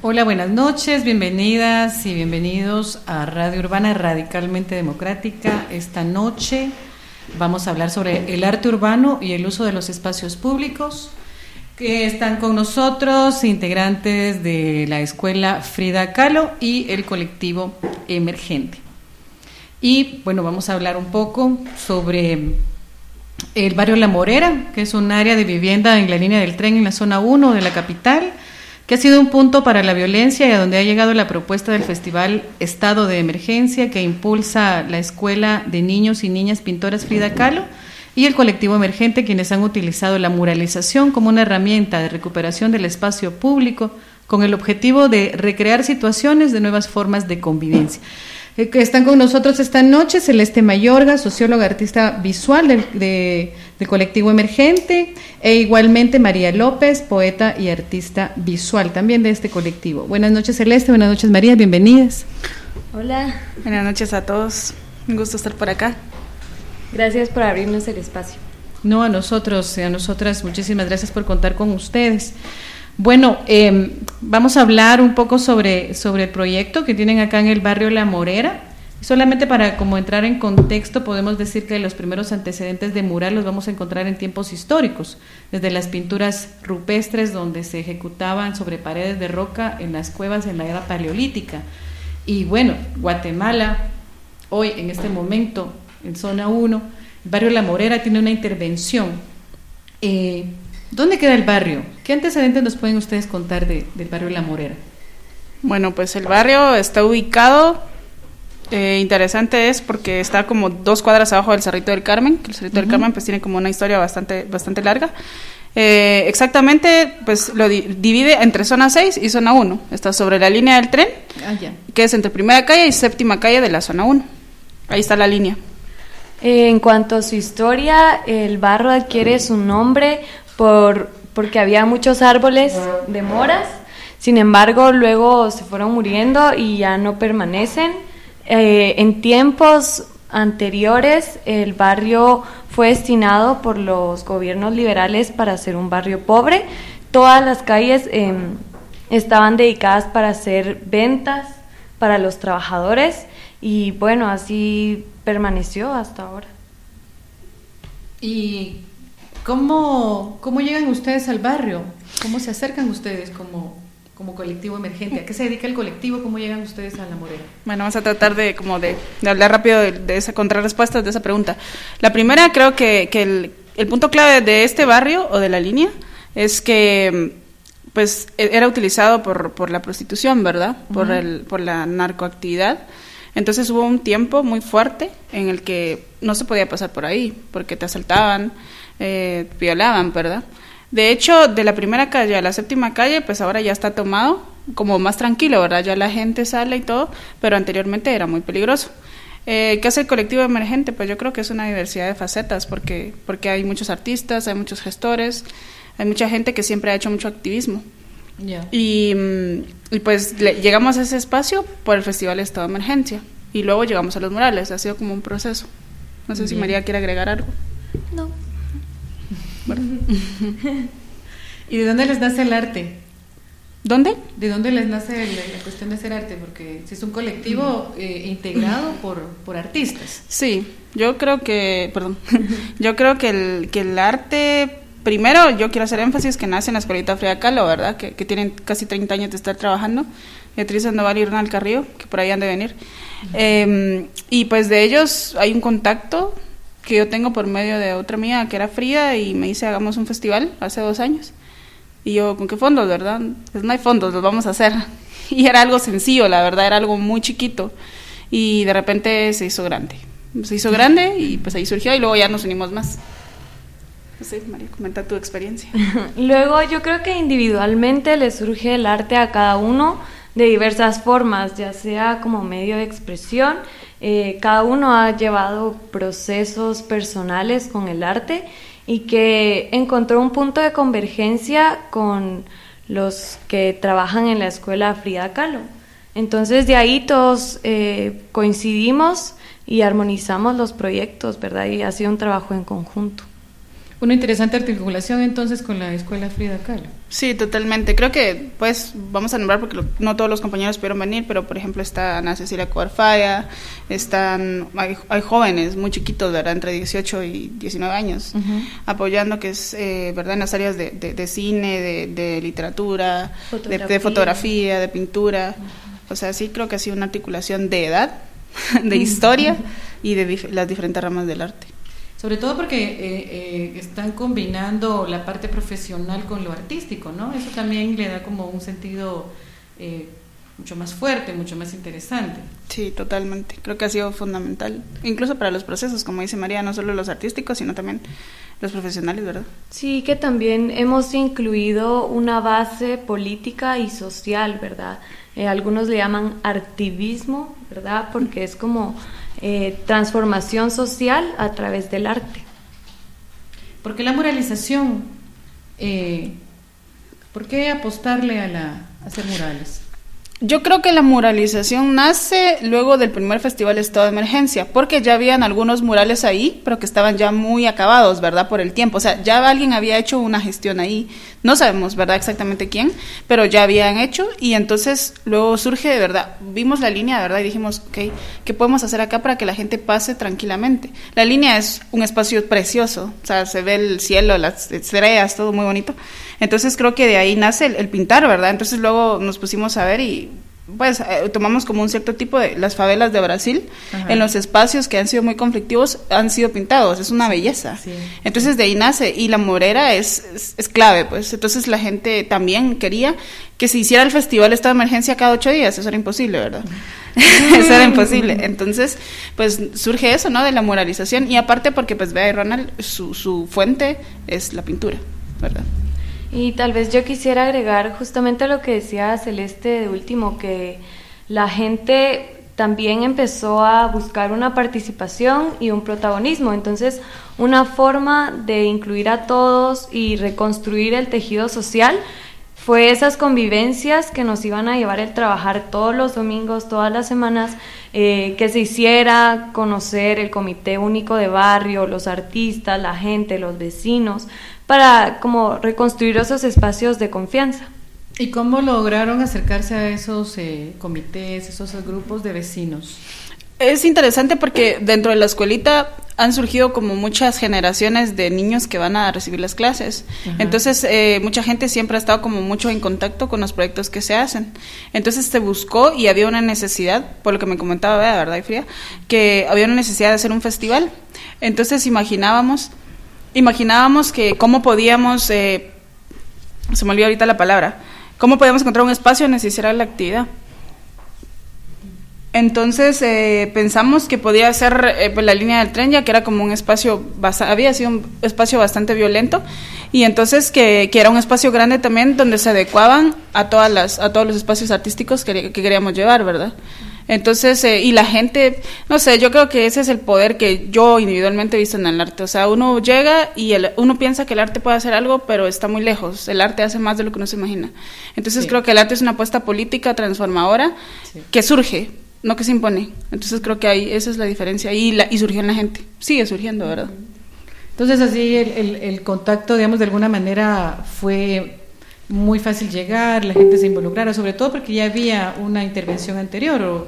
Hola, buenas noches, bienvenidas y bienvenidos a Radio Urbana Radicalmente Democrática. Esta noche vamos a hablar sobre el arte urbano y el uso de los espacios públicos. Que están con nosotros integrantes de la Escuela Frida Kahlo y el colectivo Emergente. Y bueno, vamos a hablar un poco sobre el barrio La Morera, que es un área de vivienda en la línea del tren en la zona 1 de la capital, que ha sido un punto para la violencia y a donde ha llegado la propuesta del Festival Estado de Emergencia que impulsa la Escuela de Niños y Niñas Pintoras Frida Kahlo y el colectivo Emergente, quienes han utilizado la muralización como una herramienta de recuperación del espacio público con el objetivo de recrear situaciones de nuevas formas de convivencia. Están con nosotros esta noche Celeste Mayorga, socióloga, artista visual del colectivo Emergente, e igualmente María López, poeta y artista visual también de este colectivo. Buenas noches, Celeste, buenas noches, María, bienvenidas. Hola. Buenas noches a todos, un gusto estar por acá. Gracias por abrirnos el espacio. No, a nosotros, a nosotras, muchísimas gracias por contar con ustedes. Bueno, vamos a hablar un poco sobre el proyecto que tienen acá en el barrio La Morera. Solamente para como entrar en contexto, podemos decir que los primeros antecedentes de mural los vamos a encontrar en tiempos históricos, desde las pinturas rupestres donde se ejecutaban sobre paredes de roca en las cuevas en la era paleolítica. Y bueno, Guatemala, hoy en este momento, en zona 1, el barrio La Morera tiene una intervención. ¿Dónde queda el barrio? ¿Qué antecedentes nos pueden ustedes contar del barrio La Morera? Bueno, pues el barrio está ubicado, interesante es porque está como 2 cuadras abajo del Cerrito del Carmen, que el Cerrito del Carmen pues tiene como una historia bastante larga. Exactamente, pues lo divide entre zona 6 y zona 1. Está sobre la línea del tren, que es entre primera calle y séptima calle de la zona 1. Ahí está la línea. En cuanto a su historia, el barrio adquiere su nombre porque había muchos árboles de moras, sin embargo luego se fueron muriendo y ya no permanecen. En tiempos anteriores el barrio fue destinado por los gobiernos liberales para ser un barrio pobre. Todas las calles estaban dedicadas para hacer ventas para los trabajadores y bueno, así permaneció hasta ahora. ¿Y cómo llegan ustedes al barrio? ¿Cómo se acercan ustedes como colectivo Emergente? ¿A qué se dedica el colectivo? ¿Cómo llegan ustedes a La Morera? Bueno, vamos a tratar de hablar rápido de esa contrarrespuesta de esa pregunta. La primera, creo que el punto clave de este barrio o de la línea es que pues era utilizado por la prostitución, ¿verdad? Por la narcoactividad. Entonces hubo un tiempo muy fuerte en el que no se podía pasar por ahí porque te asaltaban, violaban, ¿verdad? De hecho, de la primera calle a la séptima calle, pues ahora ya está tomado como más tranquilo, ¿verdad? Ya la gente sale y todo, pero anteriormente era muy peligroso. ¿Qué hace el colectivo Emergente? Pues yo creo que es una diversidad de facetas, porque hay muchos artistas, hay muchos gestores, hay mucha gente que siempre ha hecho mucho activismo. Yeah. Y pues llegamos a ese espacio por el Festival Estado de Emergencia, y luego llegamos a los murales, ha sido como un proceso. No sé si María quiere agregar algo. No. Bueno. ¿Y de dónde les nace el arte? ¿Dónde? ¿De dónde les nace la cuestión de hacer arte? Porque si es un colectivo integrado por artistas. Sí, yo creo que el arte, primero yo quiero hacer énfasis que nace en la Escuelita Frida Kahlo, ¿verdad? Que tienen casi 30 años de estar trabajando. Beatriz Sandoval y Ronald Carrillo, que por ahí han de venir. Y pues de ellos hay un contacto que yo tengo por medio de otra amiga que era Frida y me dice hagamos un festival hace 2 años. Y yo, ¿con qué fondos, verdad? Pues no hay fondos, los vamos a hacer. Y era algo sencillo, la verdad, era algo muy chiquito. Y de repente se hizo grande. Y pues ahí surgió y luego ya nos unimos más. No sé, María, comenta tu experiencia. Luego yo creo que individualmente le surge el arte a cada uno de diversas formas, ya sea como medio de expresión. Cada uno ha llevado procesos personales con el arte y que encontró un punto de convergencia con los que trabajan en la escuela Frida Kahlo. Entonces de ahí todos coincidimos y armonizamos los proyectos, ¿verdad? Y ha sido un trabajo en conjunto. Una interesante articulación entonces con la Escuela Frida Kahlo. Sí, totalmente. Creo que, pues, vamos a nombrar porque no todos los compañeros pudieron venir, pero por ejemplo está Ana Cecilia Coarfaya, hay jóvenes muy chiquitos, ¿verdad? Entre 18 y 19 años, apoyando, que es, ¿verdad? En las áreas de cine, de literatura, de fotografía, de pintura. O sea, sí creo que ha sido una articulación de edad, de historia y de las diferentes ramas del arte. Sobre todo porque están combinando la parte profesional con lo artístico, ¿no? Eso también le da como un sentido mucho más fuerte, mucho más interesante. Sí, totalmente. Creo que ha sido fundamental, incluso para los procesos, como dice María, no solo los artísticos, sino también los profesionales, ¿verdad? Sí, que también hemos incluido una base política y social, ¿verdad? Algunos le llaman artivismo, ¿verdad? Porque es como transformación social a través del arte. ¿Por qué la muralización? ¿Por qué apostarle a hacer murales? Yo creo que la muralización nace luego del primer Festival Estado de Emergencia, porque ya habían algunos murales ahí, pero que estaban ya muy acabados, ¿verdad? Por el tiempo. O sea, ya alguien había hecho una gestión ahí. No sabemos, ¿verdad? Exactamente quién, pero ya habían hecho, y entonces luego surge, de verdad, vimos la línea, de verdad, y dijimos, ok, ¿qué podemos hacer acá para que la gente pase tranquilamente? La línea es un espacio precioso, o sea, se ve el cielo, las estrellas, todo muy bonito. Entonces creo que de ahí nace el pintar, ¿verdad? Entonces luego nos pusimos a ver y pues tomamos como un cierto tipo de las favelas de Brasil. Ajá. En los espacios que han sido muy conflictivos han sido pintados, es una belleza. Sí. Entonces de ahí nace, y la morera es clave, pues. Entonces la gente también quería que se hiciera el festival Estado de Emergencia cada 8 días, eso era imposible, ¿verdad? Eso era imposible. Entonces pues surge eso, ¿no? De la muralización, y aparte porque pues vea, Ronald, su fuente es la pintura, ¿verdad? Y tal vez yo quisiera agregar justamente lo que decía Celeste de último, que la gente también empezó a buscar una participación y un protagonismo. Entonces, una forma de incluir a todos y reconstruir el tejido social fue esas convivencias que nos iban a llevar el trabajar todos los domingos, todas las semanas, que se hiciera conocer el Comité Único de Barrio, los artistas, la gente, los vecinos, para como reconstruir esos espacios de confianza. ¿Y cómo lograron acercarse a esos comités, esos grupos de vecinos? Es interesante porque dentro de la escuelita han surgido como muchas generaciones de niños que van a recibir las clases. Ajá. Entonces mucha gente siempre ha estado como mucho en contacto con los proyectos que se hacen. Entonces se buscó, y había una necesidad, por lo que me comentaba Bea, ¿verdad, Frida? Que había una necesidad de hacer un festival. Entonces imaginábamos que cómo podíamos, se me olvidó ahorita la palabra, cómo podíamos encontrar un espacio donde se hiciera la actividad. Entonces pensamos que podía ser pues, la línea del tren, ya que era como un espacio, había sido un espacio bastante violento, y entonces que era un espacio grande también donde se adecuaban a todos los espacios artísticos que queríamos llevar, ¿verdad? Entonces, y la gente, no sé, yo creo que ese es el poder que yo individualmente he visto en el arte. O sea, uno llega y uno piensa que el arte puede hacer algo, pero está muy lejos. El arte hace más de lo que uno se imagina. Entonces, sí, creo que el arte es una apuesta política transformadora, sí, que surge, no que se impone. Entonces, creo que ahí esa es la diferencia. Y surgió en la gente. Sigue surgiendo, ¿verdad? Entonces, así el contacto, digamos, de alguna manera fue muy fácil llegar, la gente se involucrara, sobre todo porque ya había una intervención anterior.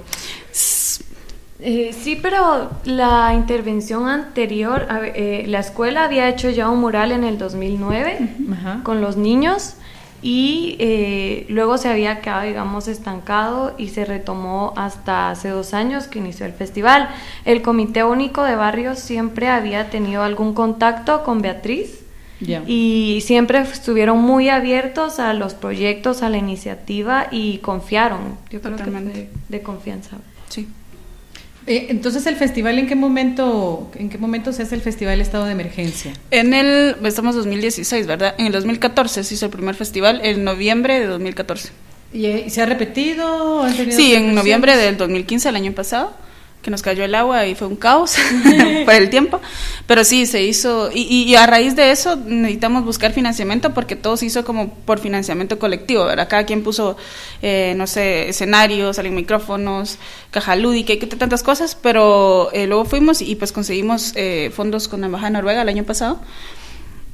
Sí, pero la intervención anterior, la escuela había hecho ya un mural en el 2009 uh-huh. con los niños, y luego se había quedado, digamos, estancado, y se retomó hasta hace 2 años que inició el festival. El Comité Único de Barrios siempre había tenido algún contacto con Beatriz, yeah, y siempre estuvieron muy abiertos a los proyectos, a la iniciativa, y confiaron. Yo creo totalmente que fue de confianza. Sí. Entonces, ¿el festival en qué momento se hace el Festival Estado de Emergencia? Estamos 2016, ¿verdad? En el 2014 se hizo el primer festival, en noviembre de 2014. ¿Y se ha repetido? Sí, en noviembre del 2015, el año pasado, que nos cayó el agua y fue un caos por el tiempo, pero sí, se hizo, y a raíz de eso necesitamos buscar financiamiento, porque todo se hizo como por financiamiento colectivo, ¿verdad? Cada quien puso, no sé, escenarios, micrófonos, caja lúdica y tantas cosas, pero luego fuimos y pues conseguimos fondos con la Embajada de Noruega el año pasado,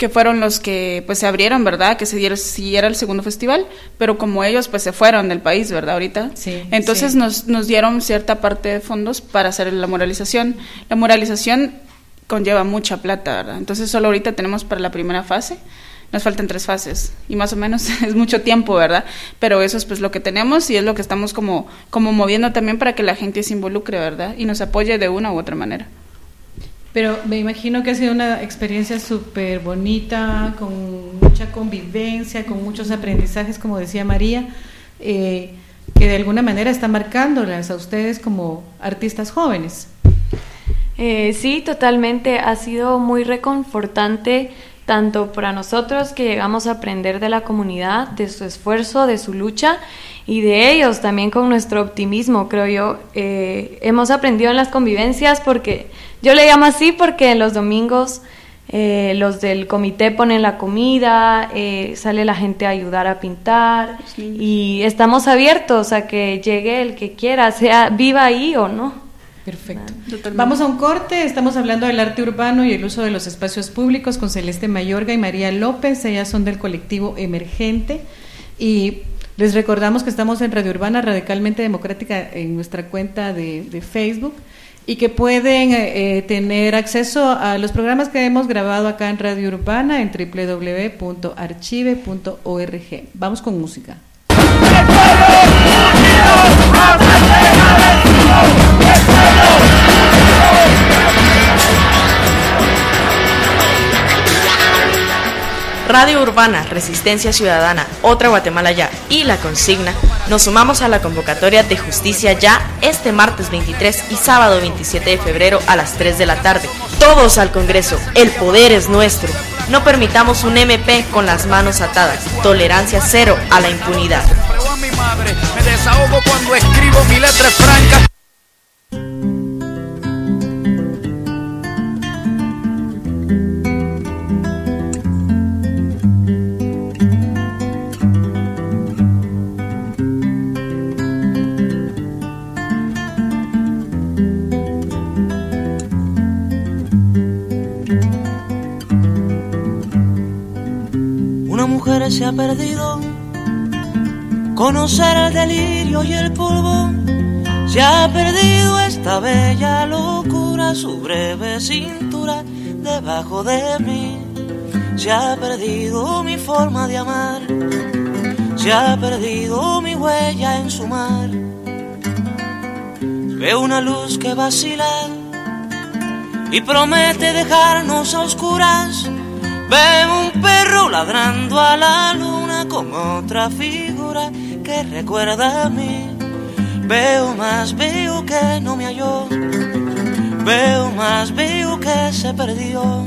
que fueron los que pues se abrieron, ¿verdad? Que se siguiera el segundo festival, pero como ellos pues se fueron del país, ¿verdad? Ahorita. Sí, entonces sí. Nos dieron cierta parte de fondos para hacer la muralización. La muralización conlleva mucha plata, ¿verdad? Entonces solo ahorita tenemos para la primera fase. Nos faltan 3 fases y más o menos es mucho tiempo, ¿verdad? Pero eso es pues lo que tenemos y es lo que estamos como moviendo también para que la gente se involucre, ¿verdad? Y nos apoye de una u otra manera. Pero me imagino que ha sido una experiencia súper bonita, con mucha convivencia, con muchos aprendizajes, como decía María, que de alguna manera están marcándolas a ustedes como artistas jóvenes. Sí, totalmente. Ha sido muy reconfortante tanto para nosotros que llegamos a aprender de la comunidad, de su esfuerzo, de su lucha y de ellos también con nuestro optimismo, creo yo. Hemos aprendido en las convivencias porque, yo le llamo así porque en los domingos los del comité ponen la comida, sale la gente a ayudar a pintar y estamos abiertos a que llegue el que quiera, sea viva ahí o no. Perfecto. Totalmente. Vamos a un corte, estamos hablando del arte urbano y el uso de los espacios públicos con Celeste Mayorga y María López, ellas son del colectivo Emergente y les recordamos que estamos en Radio Urbana Radicalmente Democrática en nuestra cuenta de Facebook y que pueden tener acceso a los programas que hemos grabado acá en Radio Urbana en www.archive.org. Vamos con música. Radio Urbana, Resistencia Ciudadana, Otra Guatemala Ya y La Consigna, nos sumamos a la convocatoria de Justicia Ya este martes 23 y sábado 27 de febrero a las 3 de la tarde. Todos al Congreso, el poder es nuestro. No permitamos un MP con las manos atadas. Tolerancia cero a la impunidad. Me desahogo cuando escribo mi letra franca. Una mujer se ha perdido, conocer el delirio y el polvo. Se ha perdido esta bella locura, su breve cintura debajo de mí. Se ha perdido mi forma de amar, se ha perdido mi huella en su mar. Veo una luz que vacila y promete dejarnos a oscuras. Veo un perro ladrando a la luna con otra figura que recuerda a mí. Veo más, veo que no me halló. Veo más, veo que se perdió.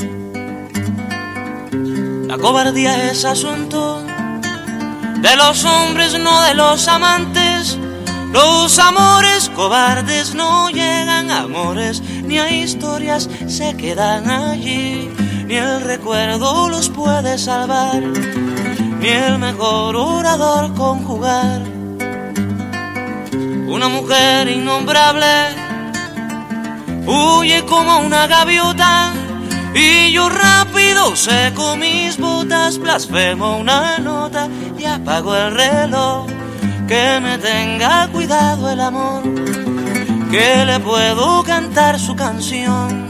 La cobardía es asunto de los hombres, no de los amantes. Los amores cobardes no llegan a amores, ni a historias se quedan allí. Ni el recuerdo los puede salvar, ni el mejor orador conjugar. Una mujer innombrable huye como una gaviota, y yo rápido seco mis botas, blasfemo una nota y apago el reloj. Que me tenga cuidado el amor, que le puedo cantar su canción.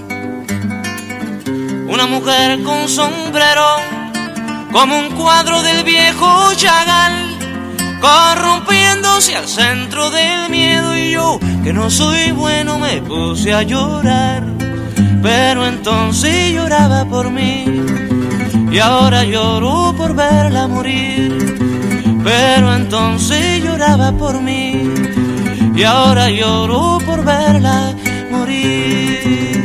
Una mujer con sombrero, como un cuadro del viejo Chagall, corrompiéndose al centro del miedo, y yo, que no soy bueno, me puse a llorar. Pero entonces lloraba por mí, y ahora lloro por verla morir. Pero entonces lloraba por mí, y ahora lloro por verla morir.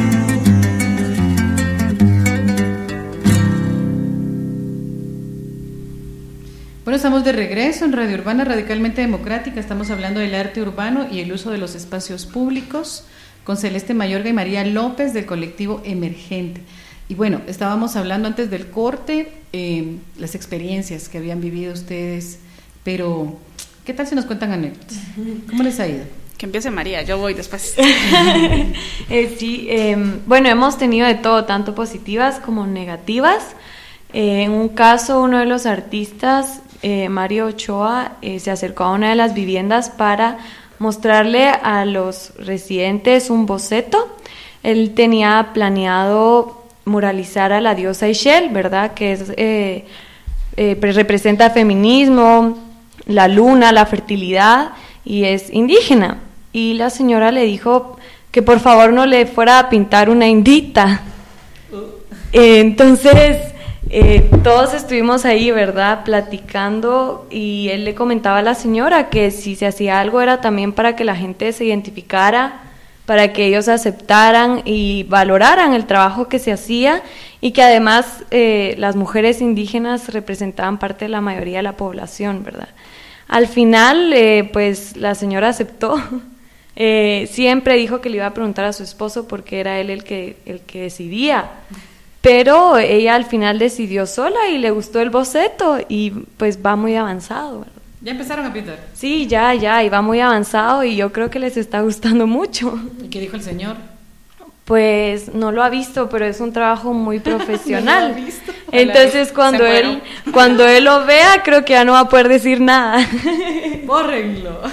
Bueno, estamos de regreso en Radio Urbana Radicalmente Democrática. Estamos hablando del arte urbano y el uso de los espacios públicos con Celeste Mayorga y María López del colectivo Emergente. Y bueno, estábamos hablando antes del corte, las experiencias que habían vivido ustedes, pero ¿qué tal si nos cuentan anécdotas? ¿Cómo les ha ido? Que empiece María, yo voy después. Sí, bueno, hemos tenido de todo, tanto positivas como negativas. En un caso, uno de los artistas, Mario Ochoa, se acercó a una de las viviendas para mostrarle a los residentes un boceto. Él tenía planeado muralizar a la diosa Ixchel, ¿verdad? Que es, representa feminismo, la luna, la fertilidad, y es indígena. Y la señora le dijo que por favor no le fuera a pintar una indita. Entonces, todos estuvimos ahí, ¿verdad?, platicando, y él le comentaba a la señora que si se hacía algo era también para que la gente se identificara, para que ellos aceptaran y valoraran el trabajo que se hacía, y que además las mujeres indígenas representaban parte de la mayoría de la población, ¿verdad? Al final, pues la señora aceptó. Siempre dijo que le iba a preguntar a su esposo porque era él el que decidía, pero ella al final decidió sola y le gustó el boceto y pues va muy avanzado, ¿verdad? ¿Ya empezaron a pintar? Sí, ya, y va muy avanzado y yo creo que les está gustando mucho. ¿Y qué dijo el señor? Pues no lo ha visto, pero es un trabajo muy profesional. No lo ha visto. Entonces cuando él lo vea, creo que ya no va a poder decir nada. Bórrenlo.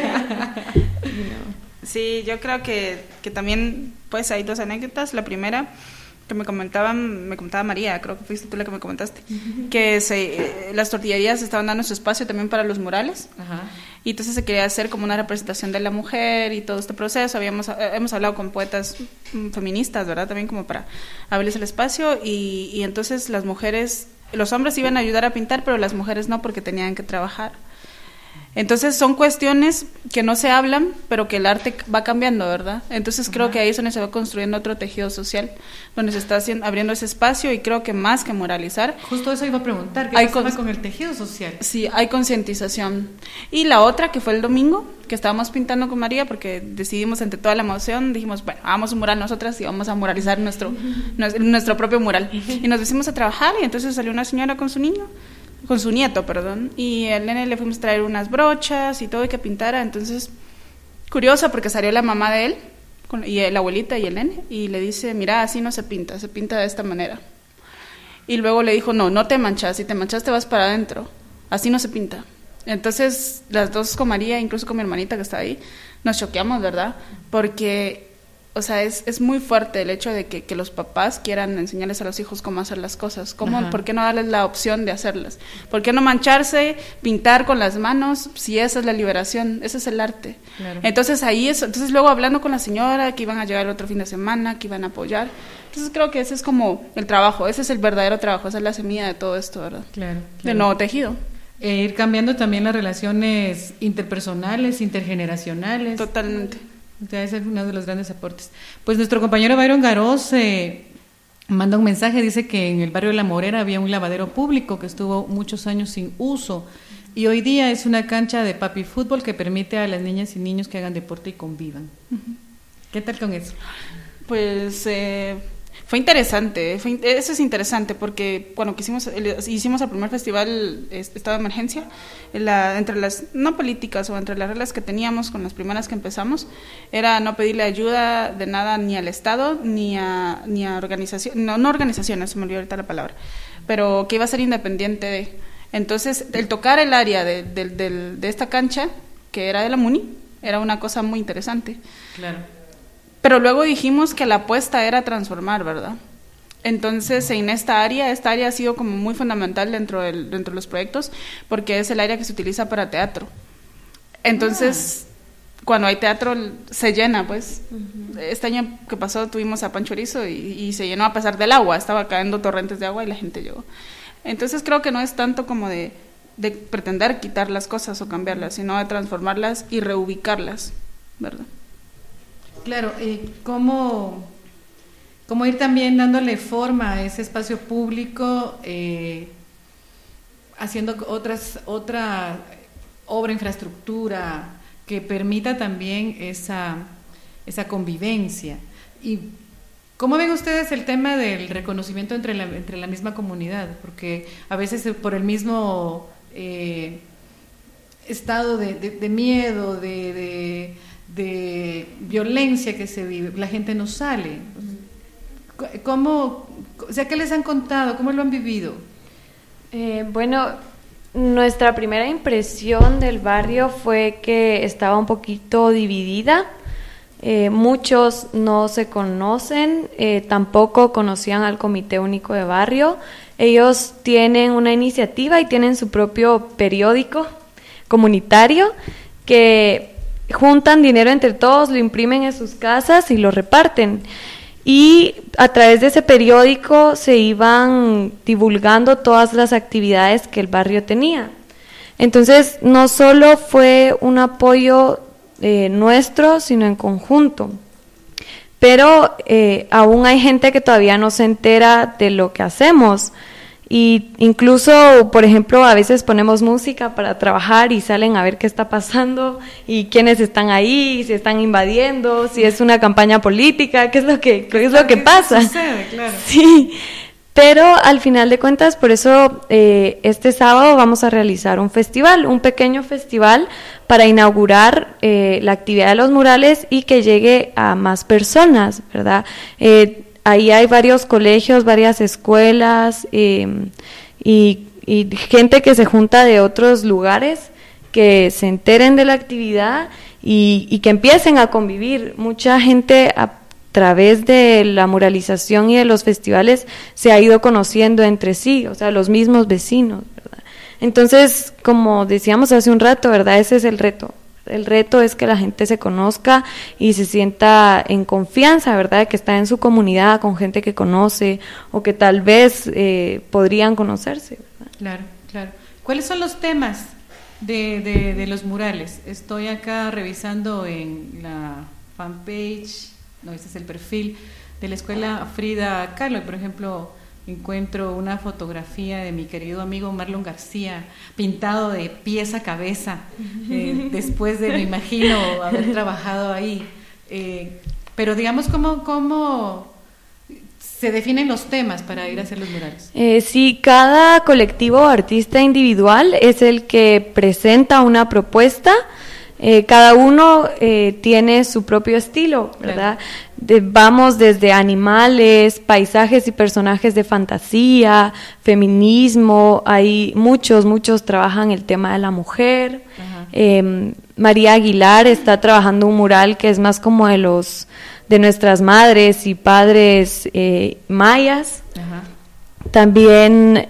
Sí, yo creo que también pues hay dos anécdotas. La primera que me comentaba María, creo que fuiste tú la que me comentaste, que las tortillerías estaban dando su espacio también para los murales. Ajá. Y entonces se quería hacer como una representación de la mujer y todo este proceso. Hemos hablado con poetas feministas, ¿verdad? También como para abrirles el espacio, y entonces las mujeres, los hombres iban a ayudar a pintar, pero las mujeres no, porque tenían que trabajar. Entonces son cuestiones que no se hablan, pero que el arte va cambiando, ¿verdad? Entonces creo que ahí es donde se va construyendo otro tejido social, donde se está abriendo ese espacio, y creo que más que moralizar... Justo eso iba a preguntar, ¿qué pasaba con el tejido social? Sí, hay concientización. Y la otra, que fue el domingo, que estábamos pintando con María, porque decidimos entre toda la emoción, dijimos, bueno, hagamos un mural nosotras y vamos a muralizar nuestro propio mural. Y nos pusimos a trabajar, y entonces salió una señora con su nieto, y al nene le fuimos a traer unas brochas y todo, y que pintara. Entonces, curioso, porque salió la mamá de él, y la abuelita y el nene, y le dice, mira, así no se pinta de esta manera. Y luego le dijo, no te manchas, si te manchas te vas para adentro, así no se pinta. Entonces, las dos con María, incluso con mi hermanita que está ahí, nos choqueamos, ¿verdad? Porque... O sea, es muy fuerte el hecho de que los papás quieran enseñarles a los hijos cómo hacer las cosas. ¿Por qué no darles la opción de hacerlas? ¿Por qué no mancharse, pintar con las manos, si esa es la liberación? Ese es el arte. Claro. Entonces luego hablando con la señora, que iban a llegar el otro fin de semana, que iban a apoyar. Entonces creo que ese es como el trabajo, ese es el verdadero trabajo, esa es la semilla de todo esto, ¿verdad? Claro. Del nuevo tejido. Ir cambiando también las relaciones interpersonales, intergeneracionales. Totalmente. Ese es uno de los grandes aportes. Pues nuestro compañero Byron Garós manda un mensaje, dice que en el barrio de La Morera había un lavadero público que estuvo muchos años sin uso, y hoy día es una cancha de papi fútbol que permite a las niñas y niños que hagan deporte y convivan. ¿Qué tal con eso? Pues fue interesante, eso es interesante, porque bueno, hicimos el primer festival Estado de Emergencia, entre las no políticas o entre las reglas que teníamos con las primeras que empezamos, era no pedirle ayuda de nada ni al Estado ni a organizaciones, no organizaciones, se me olvidó ahorita la palabra, pero que iba a ser independiente de. Entonces, el tocar el área de esta cancha, que era de la MUNI, era una cosa muy interesante. Claro. Pero luego dijimos que la apuesta era transformar, ¿verdad? Entonces, en esta área ha sido como muy fundamental dentro de los proyectos, porque es el área que se utiliza para teatro. Entonces, cuando hay teatro, se llena, pues. Este año que pasó tuvimos a Pancho Erizo y se llenó a pesar del agua, estaba cayendo torrentes de agua y la gente llegó. Entonces, creo que no es tanto como de pretender quitar las cosas o cambiarlas, sino de transformarlas y reubicarlas, ¿verdad? Claro, ¿cómo ir también dándole forma a ese espacio público, haciendo otra obra, infraestructura que permita también esa convivencia? ¿Y cómo ven ustedes el tema del reconocimiento entre la misma comunidad? Porque a veces por el mismo estado de miedo, de de violencia que se vive, la gente no sale. ¿Cómo, o sea, qué les han contado? ¿Cómo lo han vivido? Bueno, nuestra primera impresión del barrio fue que estaba un poquito dividida. Muchos no se conocen, tampoco conocían al Comité Único de Barrio. Ellos tienen una iniciativa y tienen su propio periódico comunitario que juntan dinero entre todos, lo imprimen en sus casas y lo reparten. Y a través de ese periódico se iban divulgando todas las actividades que el barrio tenía. Entonces, no solo fue un apoyo nuestro, sino en conjunto. Pero aún hay gente que todavía no se entera de lo que hacemos. Y incluso, por ejemplo, a veces ponemos música para trabajar y salen a ver qué está pasando y quiénes están ahí, si están invadiendo, si es una campaña política, qué es lo que pasa. Sucede, claro. Sí, pero al final de cuentas, por eso este sábado vamos a realizar un festival, un pequeño festival para inaugurar la actividad de los murales y que llegue a más personas, ¿verdad? Ahí hay varios colegios, varias escuelas y gente que se junta de otros lugares que se enteren de la actividad y que empiecen a convivir. Mucha gente a través de la muralización y de los festivales se ha ido conociendo entre sí, o sea, los mismos vecinos, ¿verdad? Entonces, como decíamos hace un rato, ¿verdad? Ese es el reto. El reto es que la gente se conozca y se sienta en confianza, ¿verdad? Que está en su comunidad con gente que conoce o que tal vez podrían conocerse, ¿verdad? Claro, claro. ¿Cuáles son los temas de los murales? Estoy acá revisando en la fanpage, no, ese es el perfil de la Escuela Frida Kahlo, y por ejemplo encuentro una fotografía de mi querido amigo Marlon García, pintado de pies a cabeza, después de, me imagino, haber trabajado ahí. Pero digamos, ¿cómo se definen los temas para ir a hacer los murales? Sí, cada colectivo o artista individual es el que presenta una propuesta. Cada uno tiene su propio estilo, ¿verdad? Claro. Vamos desde animales, paisajes y personajes de fantasía, feminismo, hay muchos trabajan el tema de la mujer. María Aguilar está trabajando un mural que es más como de nuestras madres y padres mayas. Ajá. También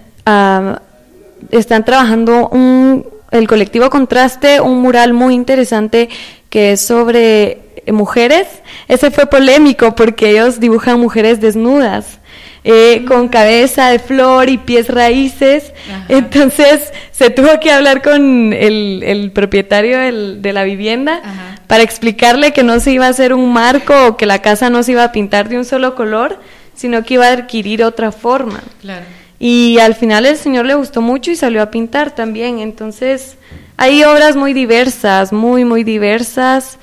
están trabajando el colectivo Contraste, un mural muy interesante que es sobre mujeres. Ese fue polémico porque ellos dibujan mujeres desnudas, con cabeza de flor y pies raíces. Ajá. Entonces se tuvo que hablar con el propietario de la vivienda. Ajá. Para explicarle que no se iba a hacer un marco o que la casa no se iba a pintar de un solo color, sino que iba a adquirir otra forma. Claro. Y al final el señor le gustó mucho y salió a pintar también. Entonces hay obras muy diversas, muy diversas,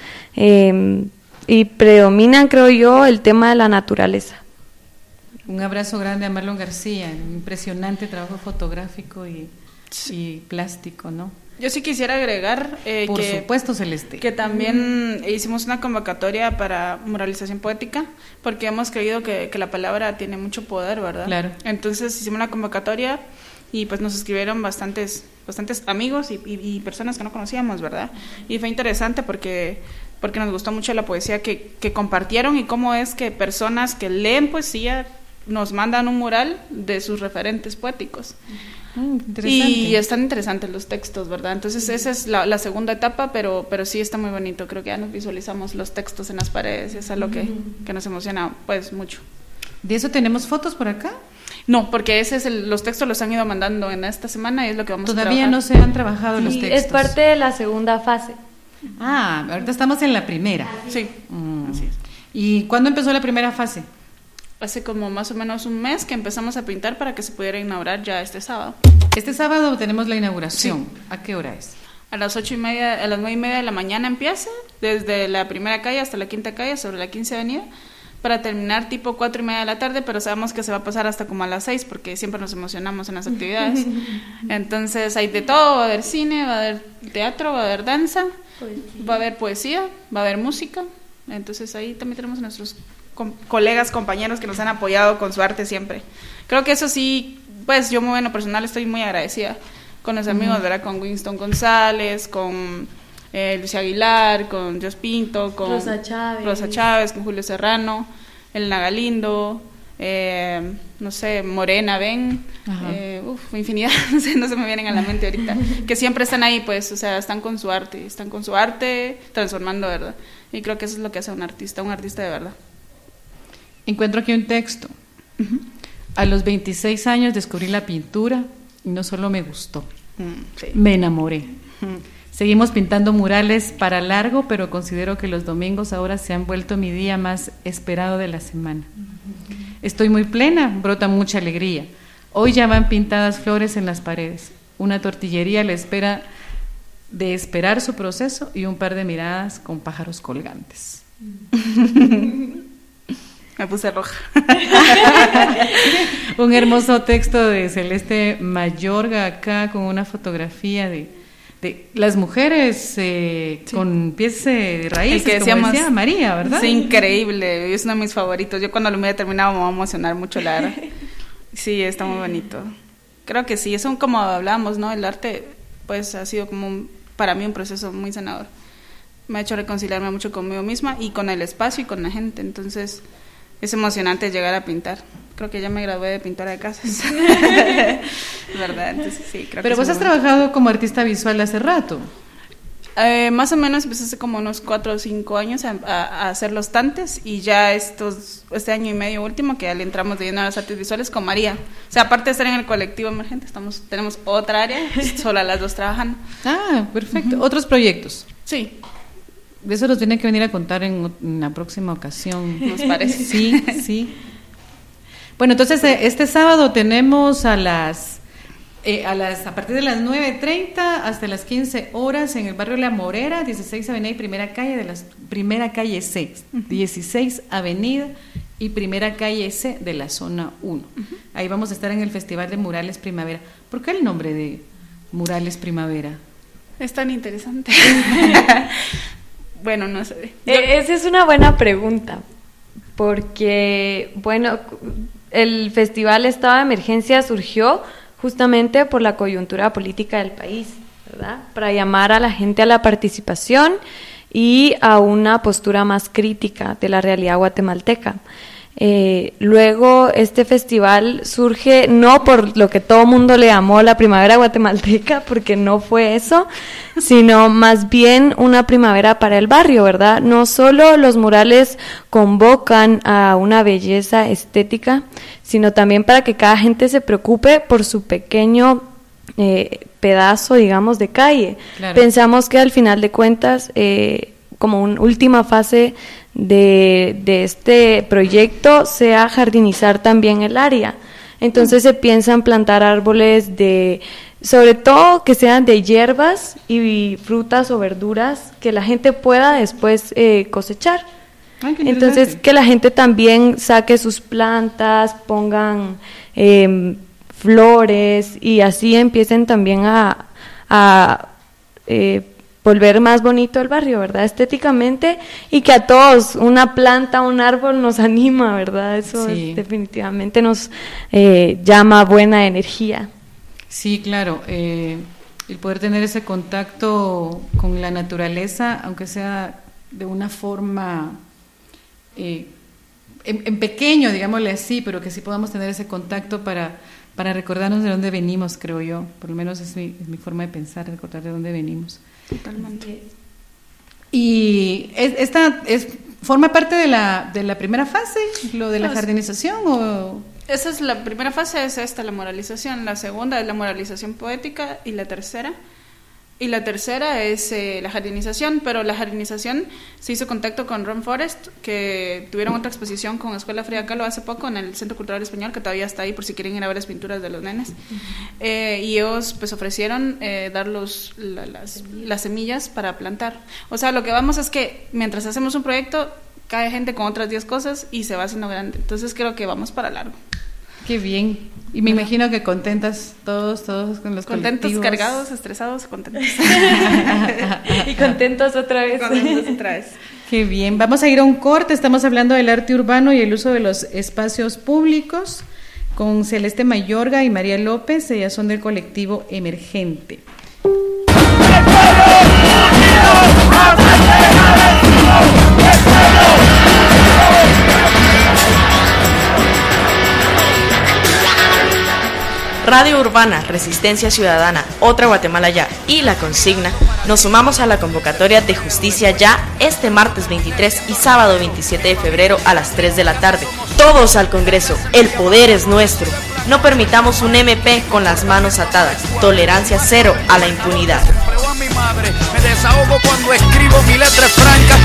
y predominan, creo yo, el tema de la naturaleza. Un abrazo grande a Marlon García, un impresionante trabajo fotográfico y plástico, ¿no? Yo sí quisiera agregar por supuesto, Celeste, que también hicimos una convocatoria para muralización poética, porque hemos creído que la palabra tiene mucho poder, ¿verdad? Claro. Entonces hicimos una convocatoria y pues nos escribieron bastantes amigos y personas que no conocíamos, ¿verdad? Y fue interesante porque nos gustó mucho la poesía que compartieron y cómo es que personas que leen poesía nos mandan un mural de sus referentes poéticos. Y están interesantes los textos, ¿verdad? Entonces esa es la segunda etapa, pero sí está muy bonito. Creo que ya nos visualizamos los textos en las paredes, es algo que nos emociona pues mucho. ¿De eso tenemos fotos por acá? No, porque los textos los han ido mandando en esta semana y es lo que vamos a trabajar. Todavía no se han trabajado los textos. Es parte de la segunda fase. Ahorita estamos en la primera. Sí, así es. ¿Y cuándo empezó la primera fase? Hace como más o menos un mes que empezamos a pintar para que se pudiera inaugurar ya este sábado. Este sábado tenemos la inauguración. Sí. ¿A qué hora es? A las 8:30, a las 9:30 de la mañana empieza, desde la primera calle hasta la quinta calle, sobre la 15 avenida, para terminar tipo 4:30 de la tarde, pero sabemos que se va a pasar hasta como a las 6, porque siempre nos emocionamos en las actividades. Entonces hay de todo, va a haber cine, va a haber teatro, va a haber danza, va a haber poesía, va a haber música. Entonces ahí también tenemos a nuestros colegas, compañeros que nos han apoyado con su arte siempre. Creo que eso sí, pues yo en lo personal estoy muy agradecida con los amigos, ¿verdad? Con Winston González, con Lucia Aguilar, con Jos Pinto, con Rosa Chávez, con Julio Serrano, Elena Galindo, no sé, Morena, infinidad, no se me vienen a la mente ahorita, que siempre están ahí, pues, o sea, están con su arte transformando, ¿verdad? Y creo que eso es lo que hace un artista de verdad. Encuentro aquí un texto. A los 26 años descubrí la pintura y no solo me gustó, sí. Me enamoré. Seguimos pintando murales para largo, pero considero que los domingos ahora se han vuelto mi día más esperado de la semana. Estoy muy plena, brota mucha alegría. Hoy ya van pintadas flores en las paredes. Una tortillería a la espera de esperar su proceso y un par de miradas con pájaros colgantes. Me puse roja. Un hermoso texto de Celeste Mayorga acá con una fotografía de las mujeres con pies de raíces, el que decíamos, como decía María, ¿verdad? Sí, increíble, es uno de mis favoritos. Yo cuando lo hubiera terminado me va a emocionar mucho, la verdad. Sí, está muy bonito. Creo que sí, eso como hablábamos, ¿no? El arte, pues, ha sido como para mí un proceso muy sanador. Me ha hecho reconciliarme mucho conmigo misma y con el espacio y con la gente. Entonces, es emocionante llegar a pintar. Creo que ya me gradué de pintora de casas. ¿Verdad? Entonces, sí, creo. Pero vos has trabajado como artista visual hace rato. Más o menos empecé hace como unos 4 o 5 años a hacer los tantes, y ya este año y medio último que ya le entramos de lleno a las artes visuales con María. O sea, aparte de estar en el colectivo emergente, tenemos otra área, solo las dos trabajan. Ah, perfecto. ¿Otros proyectos? Sí. De eso nos tienen que venir a contar en la próxima ocasión. ¿Nos parece? Sí, sí. Bueno, entonces este sábado tenemos a partir de las 9:30 hasta las 15 horas en el barrio La Morera, 16 Avenida y Primera Calle C, 16 Avenida y Primera Calle C de la zona 1. Ahí vamos a estar en el Festival de Murales Primavera. ¿Por qué el nombre de Murales Primavera? Es tan interesante. Bueno, no sé. Esa es una buena pregunta, porque, bueno, el Festival Estado de Emergencia surgió justamente por la coyuntura política del país, ¿verdad? Para llamar a la gente a la participación y a una postura más crítica de la realidad guatemalteca. Luego este festival surge no por lo que todo mundo le llamó la primavera guatemalteca, porque no fue eso, sino más bien una primavera para el barrio, ¿verdad? No solo los murales convocan a una belleza estética, sino también para que cada gente se preocupe por su pequeño pedazo, digamos, de calle. Claro. Pensamos que al final de cuentas, como una última fase de este proyecto sea jardinizar también el área. Entonces se piensa en plantar árboles sobre todo que sean de hierbas y frutas o verduras que la gente pueda después cosechar. Entonces que la gente también saque sus plantas, pongan flores y así empiecen también a volver más bonito el barrio, ¿verdad? Estéticamente, y que a todos una planta, un árbol nos anima, ¿verdad? Eso definitivamente nos llama buena energía. Sí, claro. El poder tener ese contacto con la naturaleza, aunque sea de una forma en pequeño, digámosle así, pero que sí podamos tener ese contacto para recordarnos de dónde venimos, creo yo. Por lo menos es mi forma de pensar, recordar de dónde venimos. Totalmente. Y forma parte de la primera fase, lo de la jardinización, o esa es la primera fase, es la moralización. La segunda es la moralización poética y la tercera es la jardinización, pero la jardinización se hizo contacto con Ron Forest, que tuvieron otra exposición con Escuela Frida Kahlo hace poco en el Centro Cultural Español, que todavía está ahí por si quieren ir a ver las pinturas de los nenes. Y ellos pues ofrecieron dar las semillas para plantar. O sea, lo que vamos es que mientras hacemos un proyecto, cae gente con otras 10 cosas y se va haciendo grande. Entonces creo que vamos para largo. Qué bien. Y me imagino que contentas todos con los Contentos, colectivos. cargados, estresados, contentos. Y contentos otra vez. Contentos otra vez. Qué bien. Vamos a ir a un corte. Estamos hablando del arte urbano y el uso de los espacios públicos con Celeste Mayorga y María López. Ellas son del colectivo Emergente. Radio Urbana, Resistencia Ciudadana, Otra Guatemala Ya y La Consigna, nos sumamos a la convocatoria de Justicia Ya este martes 23 y sábado 27 de febrero a las 3 de la tarde. Todos al Congreso, el poder es nuestro. No permitamos un MP con las manos atadas. Tolerancia cero a la impunidad. Pruebo a mi madre, me desahogo cuando escribo mi letra franca.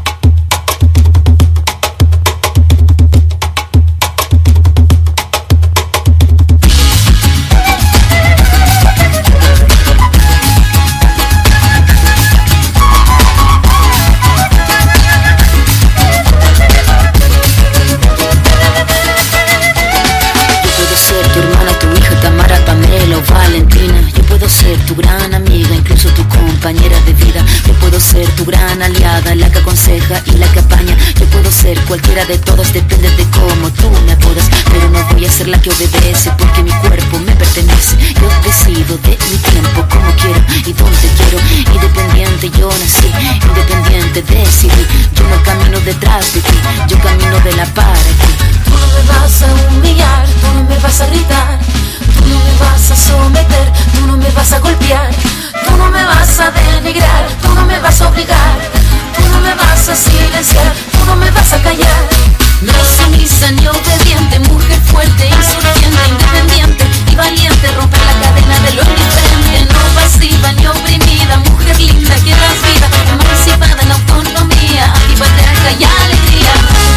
Tu gran amiga, incluso tu compañera de vida. Yo puedo ser tu gran aliada, la que aconseja y la que apaña. Yo puedo ser cualquiera de todas, depende de cómo tú me apodas. Pero no voy a ser la que obedece, porque mi cuerpo me pertenece. Yo decido de mi tiempo, como quiero y donde quiero. Independiente yo nací, independiente decidí. Yo no camino detrás de ti, yo camino de la para ti. Tú no me vas a humillar, tú no me vas a gritar. Tú no me vas a someter, tú no me vas a golpear. Tú no me vas a denigrar, tú no me vas a obligar. Tú no me vas a silenciar, tú no me vas a callar. No sumisa ni obediente, mujer fuerte, insurgente, independiente y valiente. Romper la cadena de lo indiferente, no pasiva ni oprimida. Mujer linda que das vida, emancipada en autonomía, antipatriarca y alegría.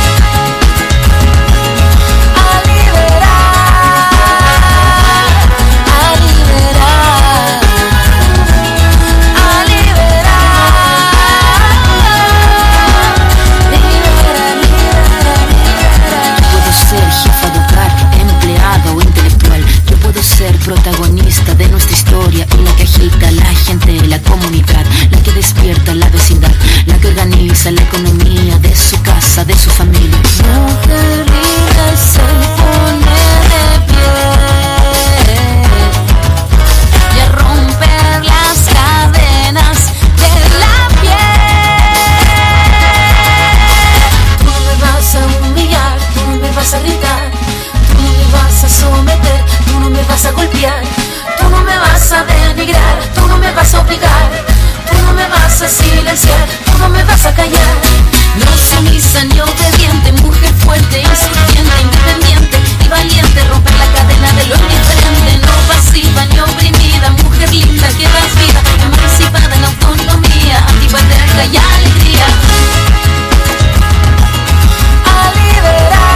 Protagonista de nuestra historia y la que agita la gente, la comunidad, la que despierta la vecindad, la que organiza la economía de su casa, de su familia. Mujer libre se pone de pie y a romper las cadenas de la piel. Tú no me vas a humillar, tú no me vas a gritar, tú no me vas a someter, tú no me vas a golpear, tú no me vas a denigrar, tú no me vas a obligar, tú no me vas a silenciar, tú no me vas a callar. No sumisa ni obediente, mujer fuerte, insurgente, independiente y valiente. Romper la cadena de lo indiferente, no pasiva ni oprimida. Mujer linda que das vida, emancipada en autonomía, antipatriarca y alegría. A liberar.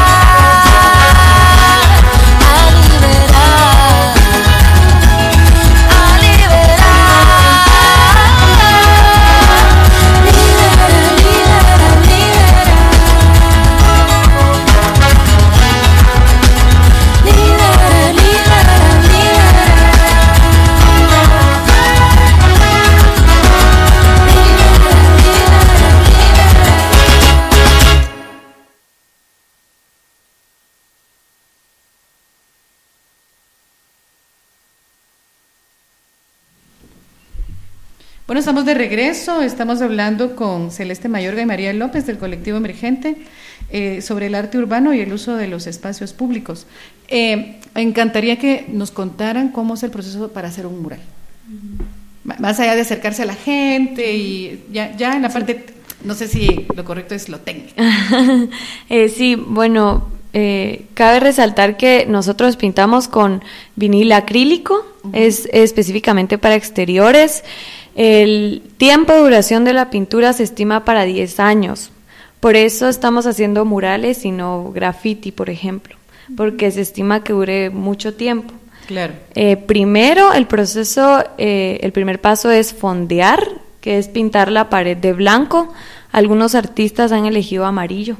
Bueno, estamos de regreso, estamos hablando con Celeste Mayorga y María López del colectivo Emergente sobre el arte urbano y el uso de los espacios públicos. Me encantaría que nos contaran cómo es el proceso para hacer un mural. Más allá de acercarse a la gente y ya en la parte, no sé si lo correcto es lo técnico. Sí, bueno, cabe resaltar que nosotros pintamos con vinil acrílico, es específicamente para exteriores. El tiempo de duración de la pintura se estima para 10 años. Por eso estamos haciendo murales y no graffiti, por ejemplo, porque se estima que dure mucho tiempo. Claro. Primero, el proceso, el primer paso es fondear, que es pintar la pared de blanco. Algunos artistas han elegido amarillo.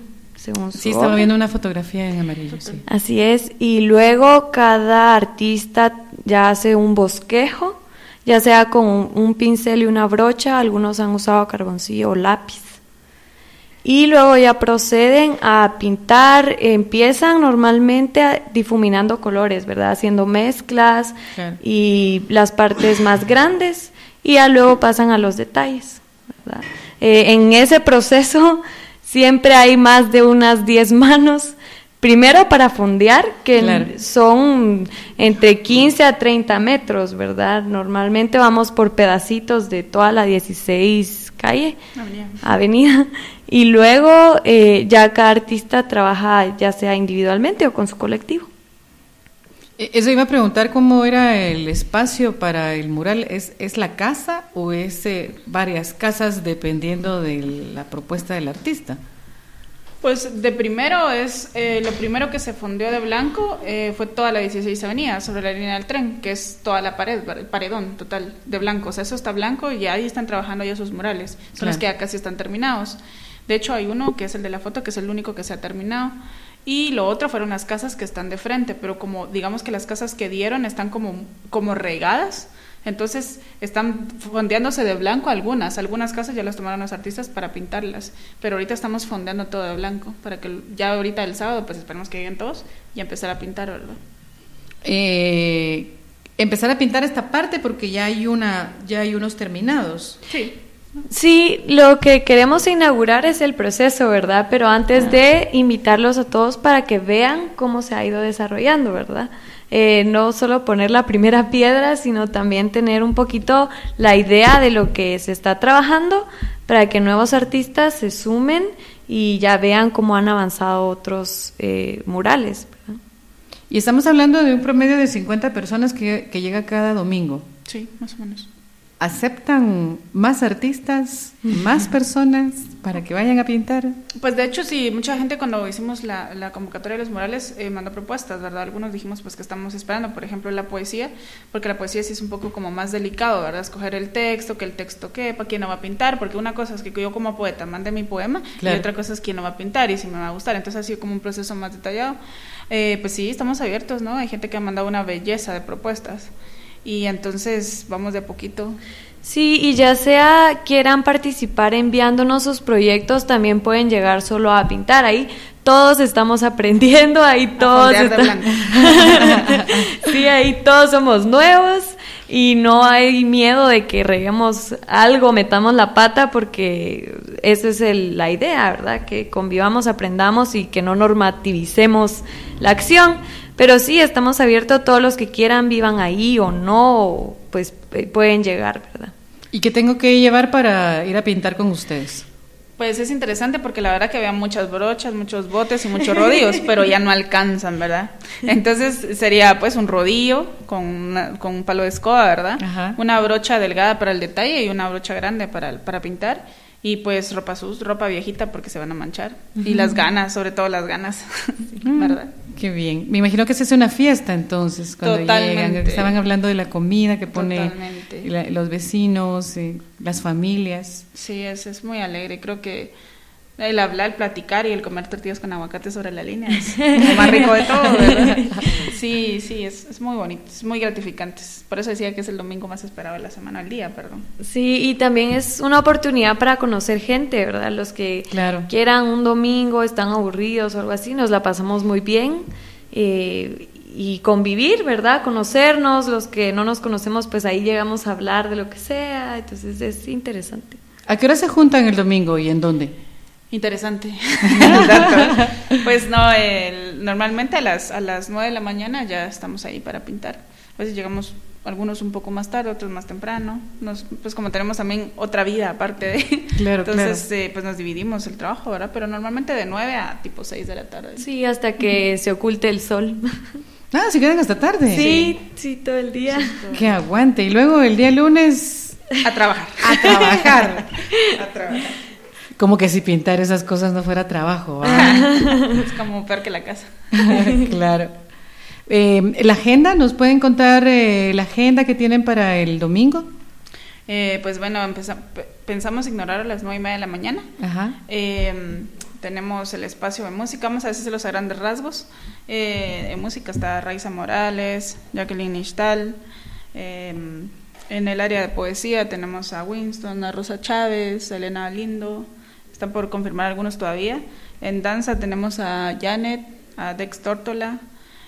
según su Sí, estaba orden. viendo una fotografía en amarillo, sí. Así es, y luego cada artista ya hace un bosquejo, ya sea con un pincel y una brocha, algunos han usado carboncillo o lápiz. Y luego ya proceden a pintar, empiezan normalmente difuminando colores, ¿verdad? Haciendo mezclas, Claro. y las partes más grandes, y ya luego pasan a los detalles, ¿verdad? En ese proceso siempre hay más de unas 10 manos, primero para fondear, que Claro. son entre 15 a 30 metros, ¿verdad? Normalmente vamos por pedacitos de toda la 16 calle, avenida, y luego ya cada artista trabaja ya sea individualmente o con su colectivo. Eso iba a preguntar, ¿cómo era el espacio para el mural? ¿Es la casa o es varias casas dependiendo de la propuesta del artista? Pues de primero lo primero que se fondeó de blanco fue toda la 16 avenida sobre la línea del tren, que es toda la pared, el paredón total de blanco. O sea, eso está blanco y ahí están trabajando ya sus murales. Son Claro. los que ya casi están terminados. De hecho, hay uno que es el de la foto, que es el único que se ha terminado. Y lo otro fueron las casas que están de frente, pero como digamos que las casas que dieron están como regadas. Entonces están fondeándose de blanco algunas casas ya las tomaron los artistas para pintarlas, pero ahorita estamos fondeando todo de blanco, para que ya ahorita el sábado pues esperemos que lleguen todos y empezar a pintar, ¿verdad? Empezar a pintar esta parte porque ya hay unos terminados. Sí. Sí, lo que queremos inaugurar es el proceso, ¿verdad? Pero antes de invitarlos a todos para que vean cómo se ha ido desarrollando, ¿verdad? No solo poner la primera piedra, sino también tener un poquito la idea de lo que se está trabajando para que nuevos artistas se sumen y ya vean cómo han avanzado otros murales, ¿verdad? Y estamos hablando de un promedio de 50 personas que llega cada domingo. Sí, más o menos. ¿Aceptan más artistas, más personas para que vayan a pintar? Pues de hecho sí, mucha gente cuando hicimos la convocatoria de los murales mandó propuestas, ¿verdad? Algunos dijimos pues que estamos esperando, por ejemplo la poesía, porque la poesía sí es un poco como más delicado, ¿verdad? Escoger el texto quepa, quién no va a pintar, porque una cosa es que yo como poeta mande mi poema, claro, y otra cosa es quién no va a pintar y si me va a gustar, entonces ha sido como un proceso más detallado. Pues sí, estamos abiertos, ¿no? Hay gente que ha mandado una belleza de propuestas. Y entonces vamos de a poquito. Sí, y ya sea quieran participar enviándonos sus proyectos, también pueden llegar solo a pintar. Ahí todos estamos aprendiendo, ahí todos sí, ahí todos somos nuevos y no hay miedo de que reguemos algo, metamos la pata, porque esa es la idea, ¿verdad? Que convivamos, aprendamos y que no normativicemos la acción. Pero sí, estamos abiertos a todos los que quieran, vivan ahí o no, pues pueden llegar, ¿verdad? ¿Y qué tengo que llevar para ir a pintar con ustedes? Pues es interesante porque la verdad que había muchas brochas, muchos botes y muchos rodillos, pero ya no alcanzan, ¿verdad? Entonces sería pues un rodillo con un palo de escoba, ¿verdad? Ajá. Una brocha delgada para el detalle y una brocha grande para pintar. Y pues ropa viejita porque se van a manchar. Y las ganas, sobre todo las ganas, ¿verdad? Qué bien. Me imagino que se hace una fiesta entonces cuando Totalmente. llegan. Estaban hablando de la comida que pone Totalmente. los vecinos, las familias. Sí, es muy alegre. Creo que el hablar, el platicar y el comer tortillas con aguacate sobre la línea es lo más rico de todo, ¿verdad? Sí, es muy bonito, es muy gratificante. Por eso decía que es el domingo más esperado de la semana, el día, perdón. Sí, y también es una oportunidad para conocer gente, ¿verdad? Los que Claro. quieran un domingo, están aburridos o algo así, nos la pasamos muy bien. Y convivir, ¿verdad? Conocernos, los que no nos conocemos, pues ahí llegamos a hablar de lo que sea, entonces es interesante. ¿A qué hora se juntan el domingo y en dónde? Interesante. Pues no, normalmente a las 9 de la mañana ya estamos ahí para pintar. A veces llegamos algunos un poco más tarde, otros más temprano. Pues como tenemos también otra vida aparte de... Claro, entonces pues nos dividimos el trabajo, ¿verdad? Pero normalmente de 9 a tipo 6 de la tarde. Sí, hasta que se oculte el sol. Ah, se quedan hasta tarde. Sí, todo el día. Que aguante. Y luego el día lunes A trabajar. a trabajar. A trabajar. Como que si pintar esas cosas no fuera trabajo. ¿Ah? Es como peor que la casa. Claro. ¿La agenda? ¿Nos pueden contar la agenda que tienen para el domingo? Pues bueno, pensamos ignorar a las 9:30 de la mañana. Ajá. tenemos el espacio de música, vamos a decirlos a grandes rasgos. En música está Raiza Morales, Jacqueline Nishtal. En el área de poesía tenemos a Winston, a Rosa Chávez, a Elena Lindo, están por confirmar algunos todavía. En danza tenemos a Janet, a Dex Tórtola.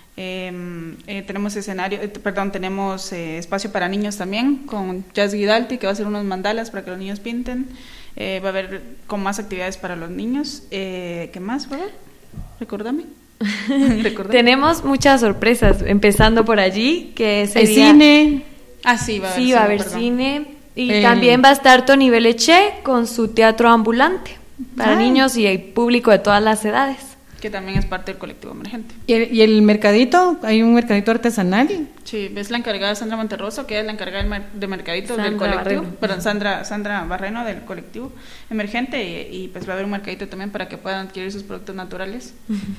Tenemos tenemos espacio para niños también, con Jazz Guidalti, que va a hacer unos mandalas para que los niños pinten. Va a haber con más actividades para los niños. ¿Qué más va a haber? Recordame. Tenemos muchas sorpresas, empezando por allí, que sería... El cine. Sí, va a haber cine. Y también va a estar Tony Beleché con su teatro ambulante para niños y el público de todas las edades. Que también es parte del colectivo emergente. ¿Y el mercadito? ¿Hay un mercadito artesanal? Sí, es la encargada Sandra Monterroso, que es la encargada de mercaditos del Sandra colectivo. Barreno. Perdón, Sandra Barreno del colectivo emergente, y pues va a haber un mercadito también para que puedan adquirir sus productos naturales.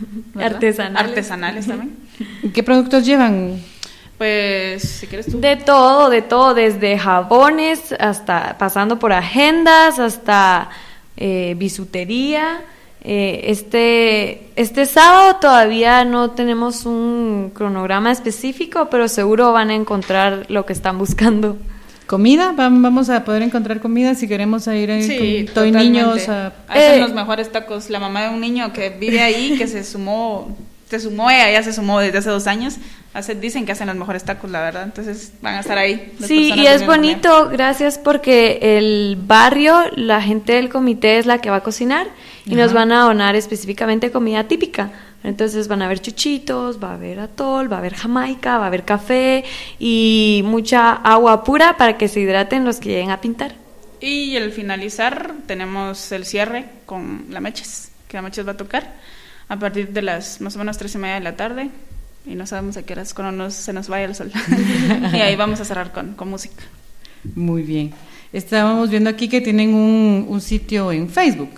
Artesanales también. ¿Qué productos llevan? Pues, si quieres tú. De todo, desde jabones, hasta pasando por agendas, hasta bisutería. Este sábado todavía no tenemos un cronograma específico, pero seguro van a encontrar lo que están buscando. ¿Comida? Vamos a poder encontrar comida si queremos ir ahí con todos niños. Hacen los mejores tacos. La mamá de un niño que vive ahí, que se sumó desde hace 2 años. Dicen que hacen los mejores tacos, la verdad. Entonces van a estar ahí. Sí, y es bonito, gracias, porque el barrio, la gente del comité es la que va a cocinar y nos van a donar específicamente comida típica. Entonces van a haber chuchitos, va a haber atol, va a haber jamaica, va a haber café y mucha agua pura para que se hidraten los que lleguen a pintar. Y al finalizar tenemos el cierre con la Meches, que la Meches va a tocar a partir de las más o menos 3:30 de la tarde, y no sabemos a qué horas, cuando se nos vaya el sol. Y ahí vamos a cerrar con música. Muy bien. Estábamos viendo aquí que tienen un sitio en Facebook.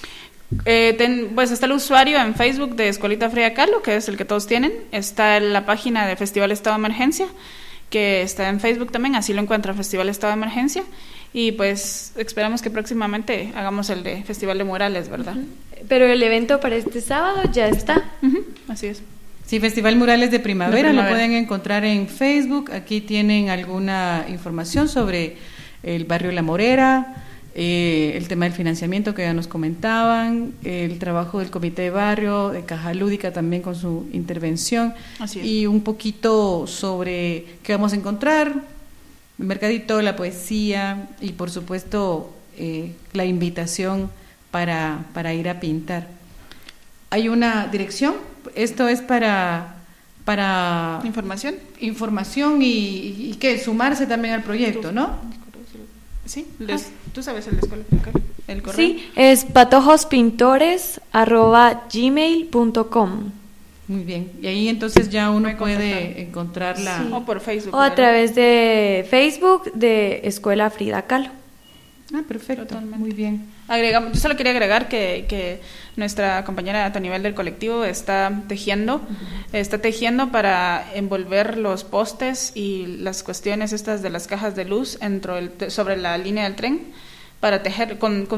Pues está el usuario en Facebook de Escuelita Frida Kahlo, que es el que todos tienen. Está la página de Festival Estado de Emergencia, que está en Facebook también, así lo encuentra, Festival Estado de Emergencia. Y pues esperamos que próximamente hagamos el de Festival de Murales, ¿verdad? Pero el evento para este sábado ya está. Así es. Sí, Festival Murales de Primavera, lo pueden encontrar en Facebook. Aquí tienen alguna información sobre el barrio La Morera, el tema del financiamiento que ya nos comentaban, el trabajo del comité de barrio, de Caja Lúdica también con su intervención. Así es. Y un poquito sobre qué vamos a encontrar, el mercadito, la poesía y por supuesto la invitación para ir a pintar. Hay una dirección, esto es para información y que sumarse también al proyecto, ¿no? Sí, tú sabes el de Escuela, el correo. Sí, es patojospintores@gmail.com. Muy bien, y ahí entonces ya uno puede encontrarla. Sí. O por Facebook. O a través de Facebook de Escuela Frida Kahlo. Perfecto. Totalmente. Muy bien. Yo solo quería agregar que nuestra compañera a nivel del colectivo está tejiendo para envolver los postes y las cuestiones estas de las cajas de luz sobre la línea del tren, para tejer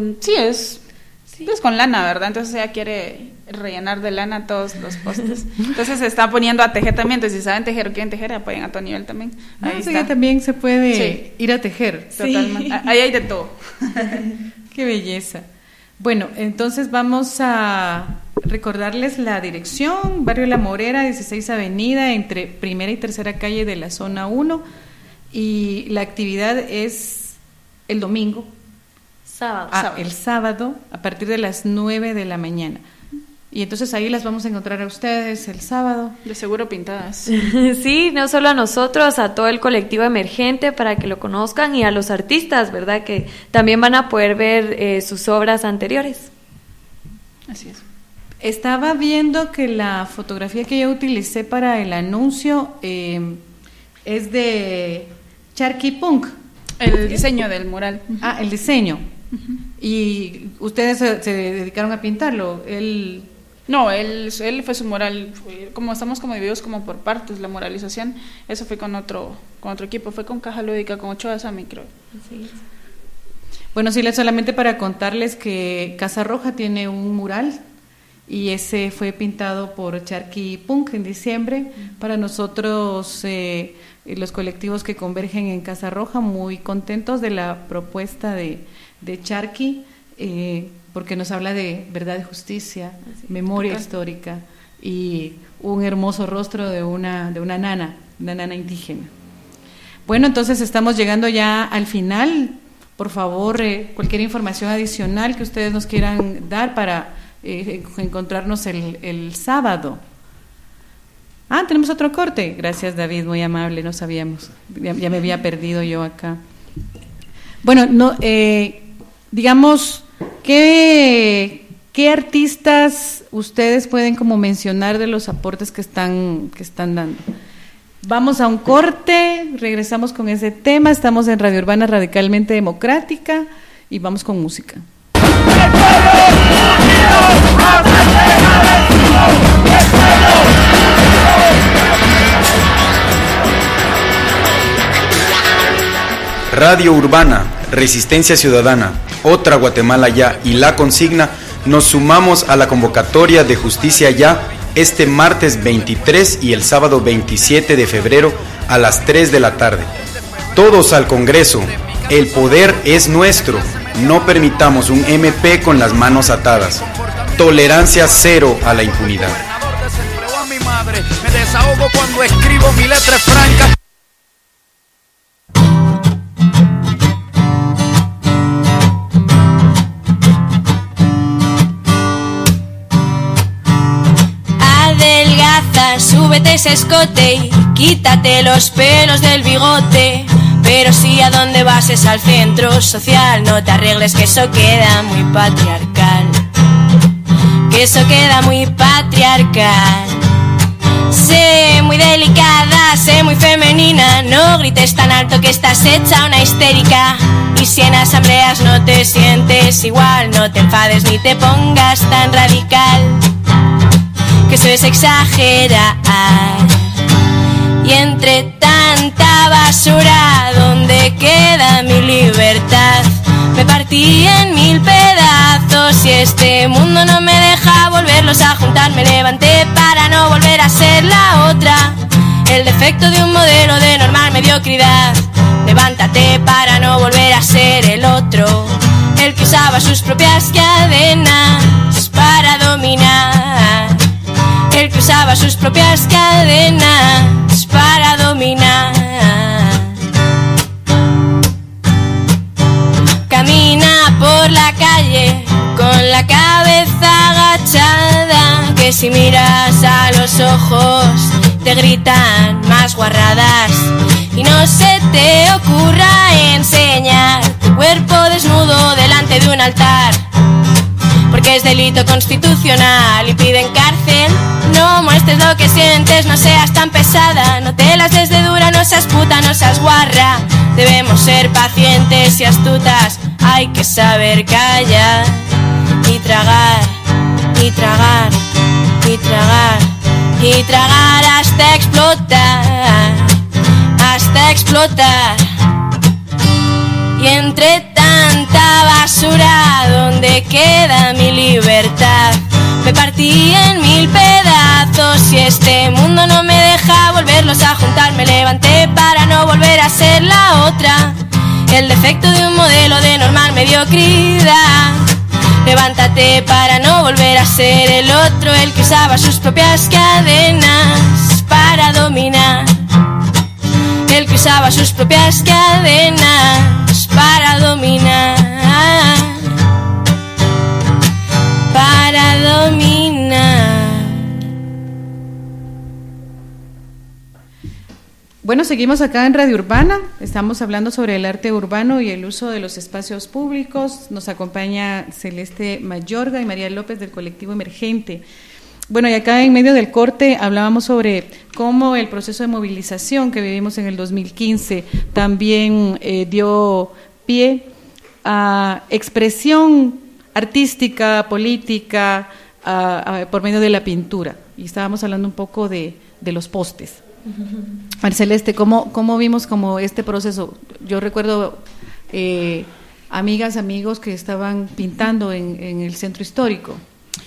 es con lana, ¿verdad? Entonces ella quiere rellenar de lana todos los postes. Entonces se está poniendo a tejer también. Entonces si saben tejer o quieren tejer, apoyen a tu nivel también. Ahí está. Que también se puede ir a tejer. Totalmente. Ahí hay de todo. Qué belleza. Bueno, entonces vamos a recordarles la dirección: Barrio La Morera, 16 Avenida, entre primera y tercera calle de la zona 1. Y la actividad es el domingo. Sábado. El sábado, a partir de las 9 de la mañana. Y entonces ahí las vamos a encontrar a ustedes el sábado. De seguro pintadas. Sí, no solo a nosotros, a todo el colectivo emergente para que lo conozcan, y a los artistas, ¿verdad? Que también van a poder ver sus obras anteriores. Así es. Estaba viendo que la fotografía que yo utilicé para el anuncio es de Charqui Punk. El diseño del mural. El diseño. ¿Y ustedes se dedicaron a pintarlo? No, él fue su mural. Como estamos como divididos como por partes, la muralización, eso fue con otro equipo, fue con Caja Lúdica, con Ochoa Sami, creo. Sí. Bueno, sí, solamente para contarles que Casa Roja tiene un mural y ese fue pintado por Charqui Punk en diciembre. Para nosotros, los colectivos que convergen en Casa Roja, muy contentos de la propuesta de Charqui, porque nos habla de verdad y justicia, memoria histórica y un hermoso rostro de una nana indígena. Bueno, entonces estamos llegando ya al final. Por favor, cualquier información adicional que ustedes nos quieran dar para encontrarnos el sábado. Tenemos otro corte. Gracias, David, muy amable, no sabíamos. Ya me había perdido yo acá. Bueno, no, digamos, ¿qué artistas ustedes pueden como mencionar de los aportes que están dando? Vamos a un corte, regresamos con ese tema. Estamos en Radio Urbana Radicalmente Democrática y vamos con música. Radio Urbana, Resistencia Ciudadana, Otra Guatemala Ya y La Consigna nos sumamos a la convocatoria de Justicia Ya este martes 23 y el sábado 27 de febrero a las 3 de la tarde. Todos al Congreso, el poder es nuestro, no permitamos un MP con las manos atadas. Tolerancia cero a la impunidad. Me desahogo cuando escribo mi letra franca. Súbete ese escote y quítate los pelos del bigote. Pero si a dónde vas es al centro social, no te arregles que eso queda muy patriarcal. Que eso queda muy patriarcal. Sé muy delicada, sé muy femenina, no grites tan alto que estás hecha una histérica. Y si en asambleas no te sientes igual, no te enfades ni te pongas tan radical. Que eso es exagerar. Y entre tanta basura, ¿dónde queda mi libertad? Me partí en 1000 pedazos y este mundo no me deja volverlos a juntar. Me levanté para no volver a ser la otra, el defecto de un modelo de normal mediocridad. Levántate para no volver a ser el otro, el que usaba sus propias cadenas para dominar. El que usaba sus propias cadenas para dominar. Camina por la calle con la cabeza agachada, que si miras a los ojos te gritan más guarradas. Y no se te ocurra enseñar tu cuerpo desnudo delante de un altar, porque es delito constitucional y piden cárcel. No muestres lo que sientes, no seas tan pesada, no te las des de dura, no seas puta, no seas guarra. Debemos ser pacientes y astutas, hay que saber callar y tragar, y tragar, y tragar, y tragar hasta explotar, hasta explotar. Y entre tanta basura, ¿dónde queda mi libertad? Me partí en 1000 pedazos y este mundo no me deja volverlos a juntar. Me levanté para no volver a ser la otra, el defecto de un modelo de normal mediocridad. Levántate para no volver a ser el otro, el que usaba sus propias cadenas para dominar. El que usaba sus propias cadenas para dominar. Para dominar. Bueno, seguimos acá en Radio Urbana, estamos hablando sobre el arte urbano y el uso de los espacios públicos. Nos acompaña Celeste Mayorga y María López del colectivo Emergente. Bueno, y acá en medio del corte hablábamos sobre cómo el proceso de movilización que vivimos en el 2015 también dio pie a expresión artística, política, por medio de la pintura. Y estábamos hablando un poco de los postes. Celeste, ¿cómo vimos como este proceso? Yo recuerdo amigas, amigos que estaban pintando en el centro histórico?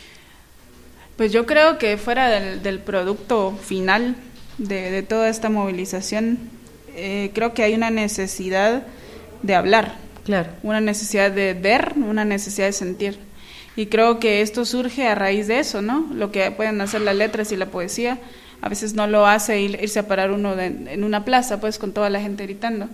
Pues yo creo que fuera del producto final de toda esta movilización, creo que hay una necesidad de hablar, claro, una necesidad de ver, una necesidad de sentir. Y creo que esto surge a raíz de eso, ¿no? Lo que pueden hacer las letras y la poesía, a veces no lo hace irse a parar uno en una plaza, pues con toda la gente gritando.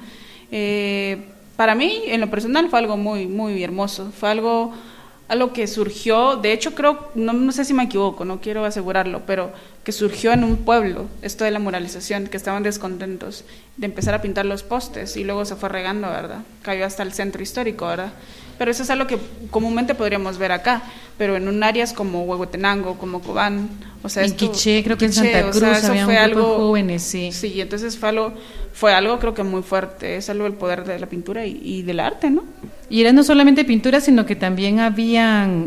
Para mí, en lo personal, fue algo muy, muy hermoso, fue algo que surgió, de hecho creo, no sé si me equivoco, no quiero asegurarlo, pero que surgió en un pueblo, esto de la muralización, que estaban descontentos de empezar a pintar los postes y luego se fue regando, ¿verdad? Cayó hasta el centro histórico, ¿verdad? Pero eso es algo que comúnmente podríamos ver acá, pero en un áreas como Huehuetenango, como Cobán, o sea, en Quiché, creo que en Santa Cruz, o sea, había un grupo de jóvenes, sí. Sí, entonces fue algo creo que muy fuerte, es algo del poder de la pintura y del arte, ¿no? Y era no solamente pintura, sino que también habían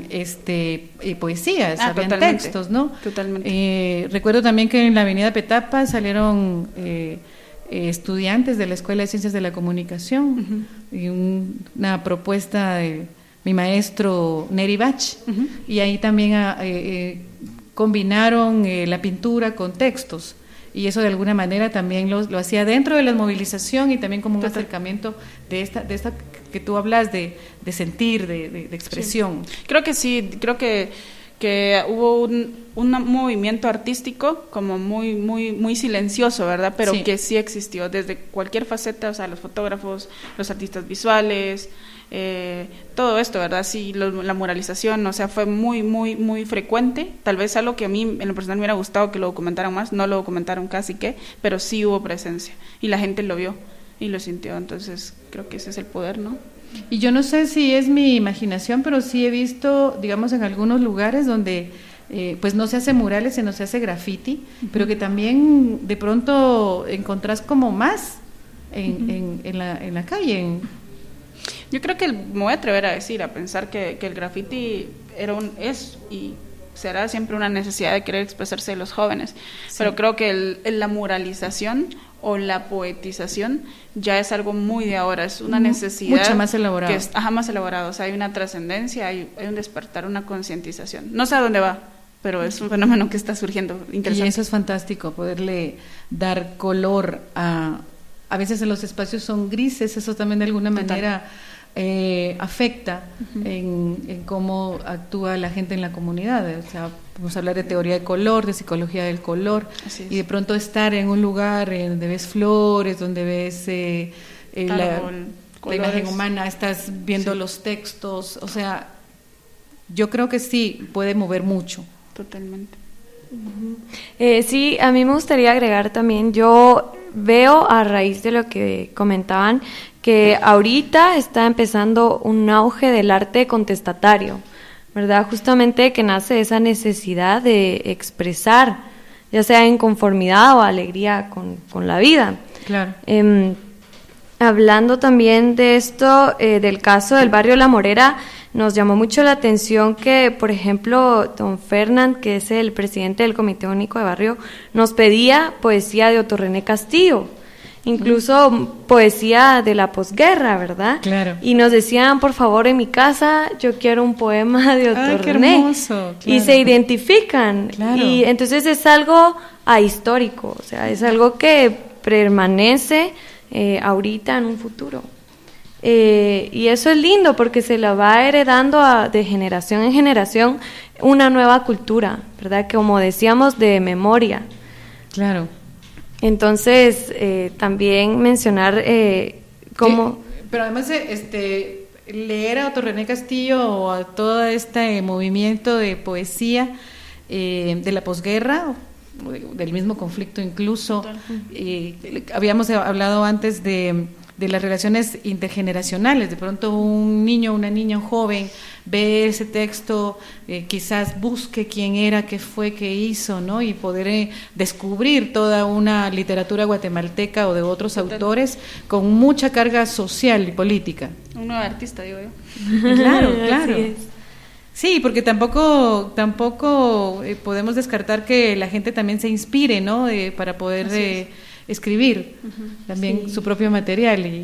poesías, habían totalmente, textos, ¿no? Totalmente. Recuerdo también que en la avenida Petapa salieron estudiantes de la Escuela de Ciencias de la Comunicación, uh-huh, y una propuesta de mi maestro Neri Bach, uh-huh, y ahí también combinaron la pintura con textos. Y eso de alguna manera también lo hacía dentro de la movilización y también como un acercamiento de esta que tú hablas de sentir, de expresión. Sí. Creo que sí, creo que hubo un movimiento artístico como muy muy muy silencioso, ¿verdad? Pero sí, que sí existió desde cualquier faceta, o sea, los fotógrafos, los artistas visuales, todo esto, ¿verdad? Sí, la muralización, o sea, fue muy muy muy frecuente. Tal vez algo que a mí en lo personal me hubiera gustado que lo documentaran más, no lo documentaron casi que, pero sí hubo presencia y la gente lo vio y lo sintió. Entonces creo que ese es el poder, ¿no? Y yo no sé si es mi imaginación, pero sí he visto, digamos, en algunos lugares donde pues no se hace murales, sino se hace graffiti, uh-huh, pero que también de pronto encontrás como más en la calle. Yo creo que me voy a atrever a pensar que el graffiti es y será siempre una necesidad de querer expresarse de los jóvenes, sí, pero creo que la muralización o la poetización ya es algo muy de ahora, es una necesidad mucho más elaborado, más elaborado, o sea, hay una trascendencia, hay un despertar, una concientización, no sé a dónde va, pero es un fenómeno que está surgiendo interesante. Y eso es fantástico, poderle dar color a veces en los espacios son grises, eso también de alguna manera afecta, uh-huh, en cómo actúa la gente en la comunidad. O sea, vamos a hablar de teoría de color, de psicología del color, y de pronto estar en un lugar donde ves flores, donde ves la imagen humana, estás viendo, sí, los textos, o sea, yo creo que sí puede mover mucho. Totalmente. Uh-huh. Sí, a mí me gustaría agregar también, yo veo a raíz de lo que comentaban, que ahorita está empezando un auge del arte contestatario, ¿verdad? Justamente que nace esa necesidad de expresar, ya sea inconformidad o alegría con la vida. Claro. Hablando también de esto, del caso del barrio La Morera, nos llamó mucho la atención que, por ejemplo, don Fernand, que es el presidente del Comité Único de Barrio, nos pedía poesía de Otto René Castillo, incluso poesía de la posguerra, ¿verdad? Claro. Y nos decían, por favor, en mi casa yo quiero un poema de Otto René. Qué hermoso, claro. Y se identifican. Claro. Y entonces es algo ahistórico, o sea, es algo que permanece ahorita en un futuro. Y eso es lindo porque se la va heredando de generación en generación una nueva cultura, ¿verdad? Como decíamos, de memoria. Claro. Entonces, también mencionar cómo... Sí, pero además, leer a Otto René Castillo o a todo este movimiento de poesía de la posguerra, del mismo conflicto incluso, habíamos hablado antes de las relaciones intergeneracionales. De pronto un niño, una niña, un joven ve ese texto, quizás busque quién era, qué fue, qué hizo, ¿no? Y poder descubrir toda una literatura guatemalteca o de otros autores con mucha carga social y política. Un nuevo artista, digo yo. Claro, claro. Sí, porque tampoco podemos descartar que la gente también se inspire, ¿no? Para poder escribir también su propio material.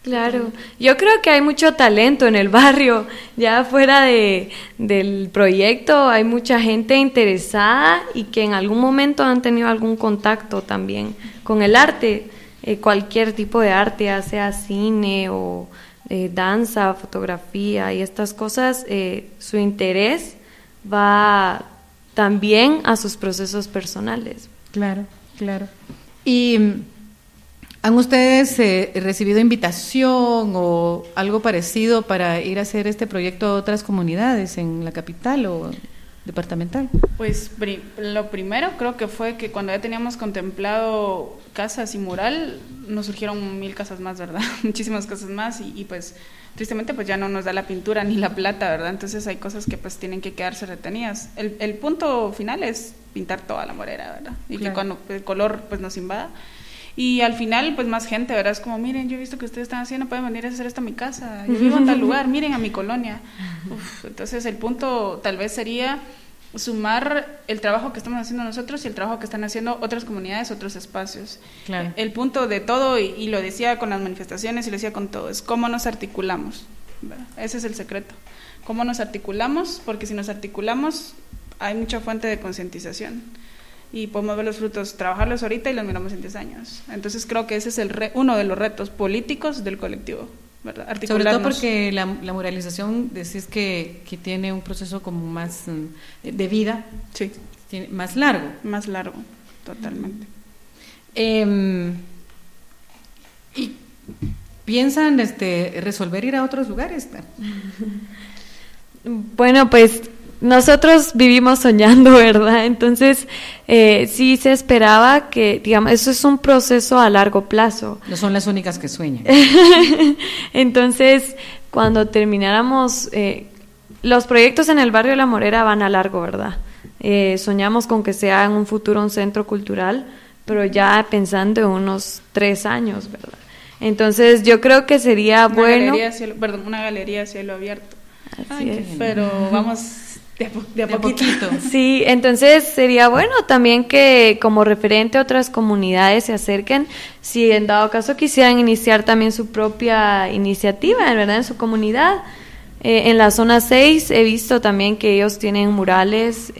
Claro, yo creo que hay mucho talento en el barrio, ya fuera del proyecto hay mucha gente interesada y que en algún momento han tenido algún contacto también con el arte, cualquier tipo de arte, ya sea cine o danza, fotografía y estas cosas, su interés va también a sus procesos personales. Claro, claro. Y ¿han ustedes recibido invitación o algo parecido para ir a hacer este proyecto a otras comunidades en la capital o departamental? Pues lo primero creo que fue que cuando ya teníamos contemplado casas y mural, nos surgieron 1000 casas más, ¿verdad? Muchísimas casas más y pues tristemente pues ya no nos da la pintura ni la plata, ¿verdad? Entonces hay cosas que pues tienen que quedarse retenidas. El punto final es pintar toda la Morera, ¿verdad? Y claro, que cuando el color pues nos invada. Y al final, pues más gente, ¿verdad? Es como, miren, yo he visto que ustedes están haciendo, pueden venir a hacer esto a mi casa, yo vivo en tal lugar, miren a mi colonia. Entonces el punto tal vez sería sumar el trabajo que estamos haciendo nosotros y el trabajo que están haciendo otras comunidades, otros espacios. Claro. El punto de todo, y lo decía con las manifestaciones y lo decía con todo, es cómo nos articulamos, ¿verdad? Ese es el secreto. Cómo nos articulamos, porque si nos articulamos hay mucha fuente de concientización. Y podemos ver los frutos, trabajarlos ahorita y los miramos en 10 años. Entonces creo que ese es uno de los retos políticos del colectivo, ¿verdad? Articularnos. Sobre todo porque la muralización, decís que tiene un proceso como más de vida, sí, tiene, más largo. Más largo, totalmente. ¿Y piensan resolver ir a otros lugares? Bueno, pues nosotros vivimos soñando, ¿verdad? Entonces, sí se esperaba que, digamos, eso es un proceso a largo plazo. No son las únicas que sueñan. Entonces, cuando termináramos, los proyectos en el barrio La Morera van a largo, ¿verdad? Soñamos con que sea en un futuro un centro cultural, pero ya pensando en unos 3 años, ¿verdad? Entonces, yo creo que sería bueno... una galería a cielo abierto. Así es. Pero vamos... De a poquito. Sí, entonces sería bueno también que como referente otras comunidades se acerquen, si en dado caso quisieran iniciar también su propia iniciativa, ¿verdad? En su comunidad. En la zona 6 he visto también que ellos tienen murales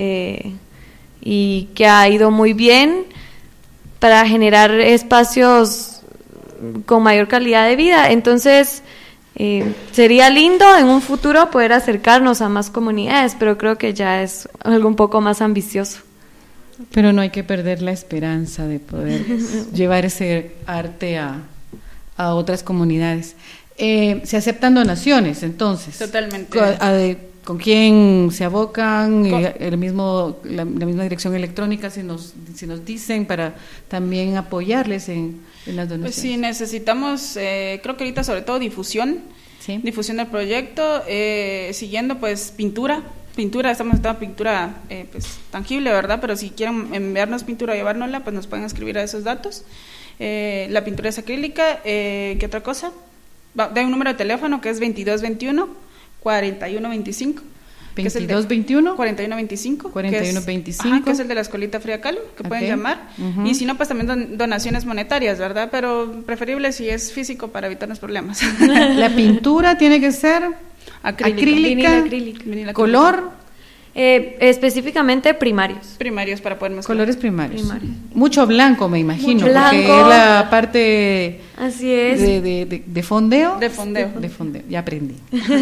y que ha ido muy bien para generar espacios con mayor calidad de vida. Entonces... sería lindo en un futuro poder acercarnos a más comunidades, pero creo que ya es algo un poco más ambicioso. Pero no hay que perder la esperanza de poder llevar ese arte a otras comunidades. Se aceptan donaciones, entonces. Totalmente. ¿Con quién se abocan? La misma dirección electrónica, si nos dicen, para también apoyarles en las donaciones. Pues sí, necesitamos, creo que ahorita sobre todo difusión, ¿sí? Difusión del proyecto, siguiendo pues pintura, estamos haciendo pintura pues tangible, ¿verdad? Pero si quieren enviarnos pintura o llevárnosla, pues nos pueden escribir a esos datos. La pintura es acrílica, ¿qué otra cosa? Da un número de teléfono que es 2221 4125. 2221 4125 4125 que es el de la Escuelita Frida Kahlo, que pueden llamar. Y si no, pues también donaciones monetarias, ¿verdad? Pero preferible si es físico para evitarnos problemas. La pintura tiene que ser acrílica. Color específicamente primarios para poder mezclar. Colores primarios. Mucho blanco, me imagino, mucho porque blanco. Es la parte así es de fondeo. De fondeo, ya aprendí.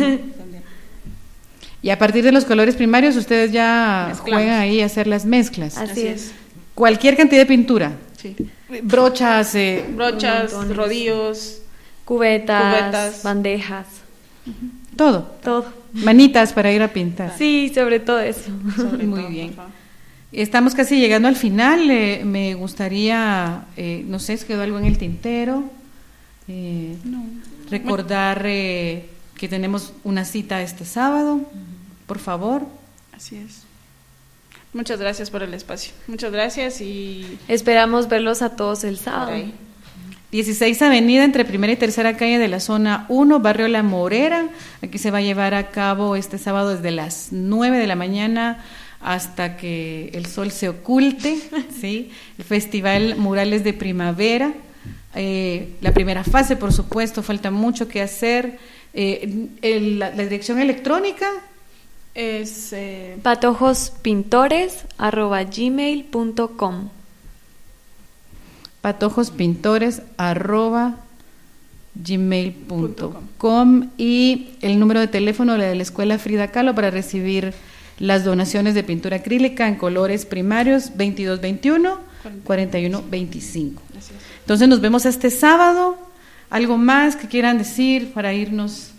Y a partir de los colores primarios ustedes ya juegan ahí a hacer las mezclas. Así es. Cualquier cantidad de pintura. Sí. Brochas, rodillos, cubetas, bandejas. Todo. Manitas para ir a pintar. Sí, sobre todo eso. Muy bien. Estamos casi llegando al final. Me gustaría, no sé, ¿se quedó algo en el tintero? Recordar que tenemos una cita este sábado, por favor. Así es. Muchas gracias por el espacio. Muchas gracias y... esperamos verlos a todos el sábado. 16 Avenida, entre primera y tercera calle de la zona 1, barrio La Morera. Aquí se va a llevar a cabo este sábado desde las 9 de la mañana hasta que el sol se oculte, ¿sí? El Festival Murales de Primavera, la primera fase, por supuesto, falta mucho que hacer. La dirección electrónica es patojospintores@gmail.com. patojospintores@gmail.com. Y el número de teléfono de la Escuela Frida Kahlo para recibir las donaciones de pintura acrílica en colores primarios, 2221-4125. Entonces nos vemos este sábado. ¿Algo más que quieran decir para irnos?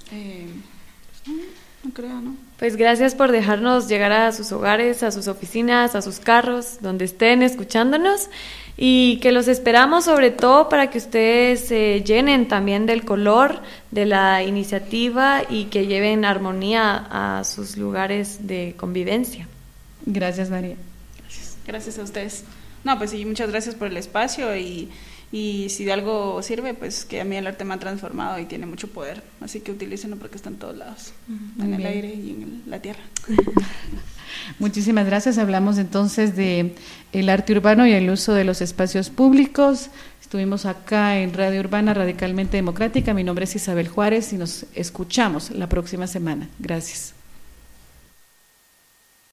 No creo, ¿no? Pues gracias por dejarnos llegar a sus hogares, a sus oficinas, a sus carros, donde estén escuchándonos, y que los esperamos sobre todo para que ustedes se llenen también del color de la iniciativa y que lleven armonía a sus lugares de convivencia. Gracias, María. Gracias a ustedes. No, pues sí, muchas gracias por el espacio y si de algo sirve, pues que a mí el arte me ha transformado y tiene mucho poder, así que utilícenlo porque está en todos lados, en el aire y en la tierra. Muchísimas gracias. Hablamos entonces de el arte urbano y el uso de los espacios públicos. Estuvimos acá en Radio Urbana Radicalmente Democrática. Mi nombre es Isabel Juárez y nos escuchamos la próxima semana. Gracias.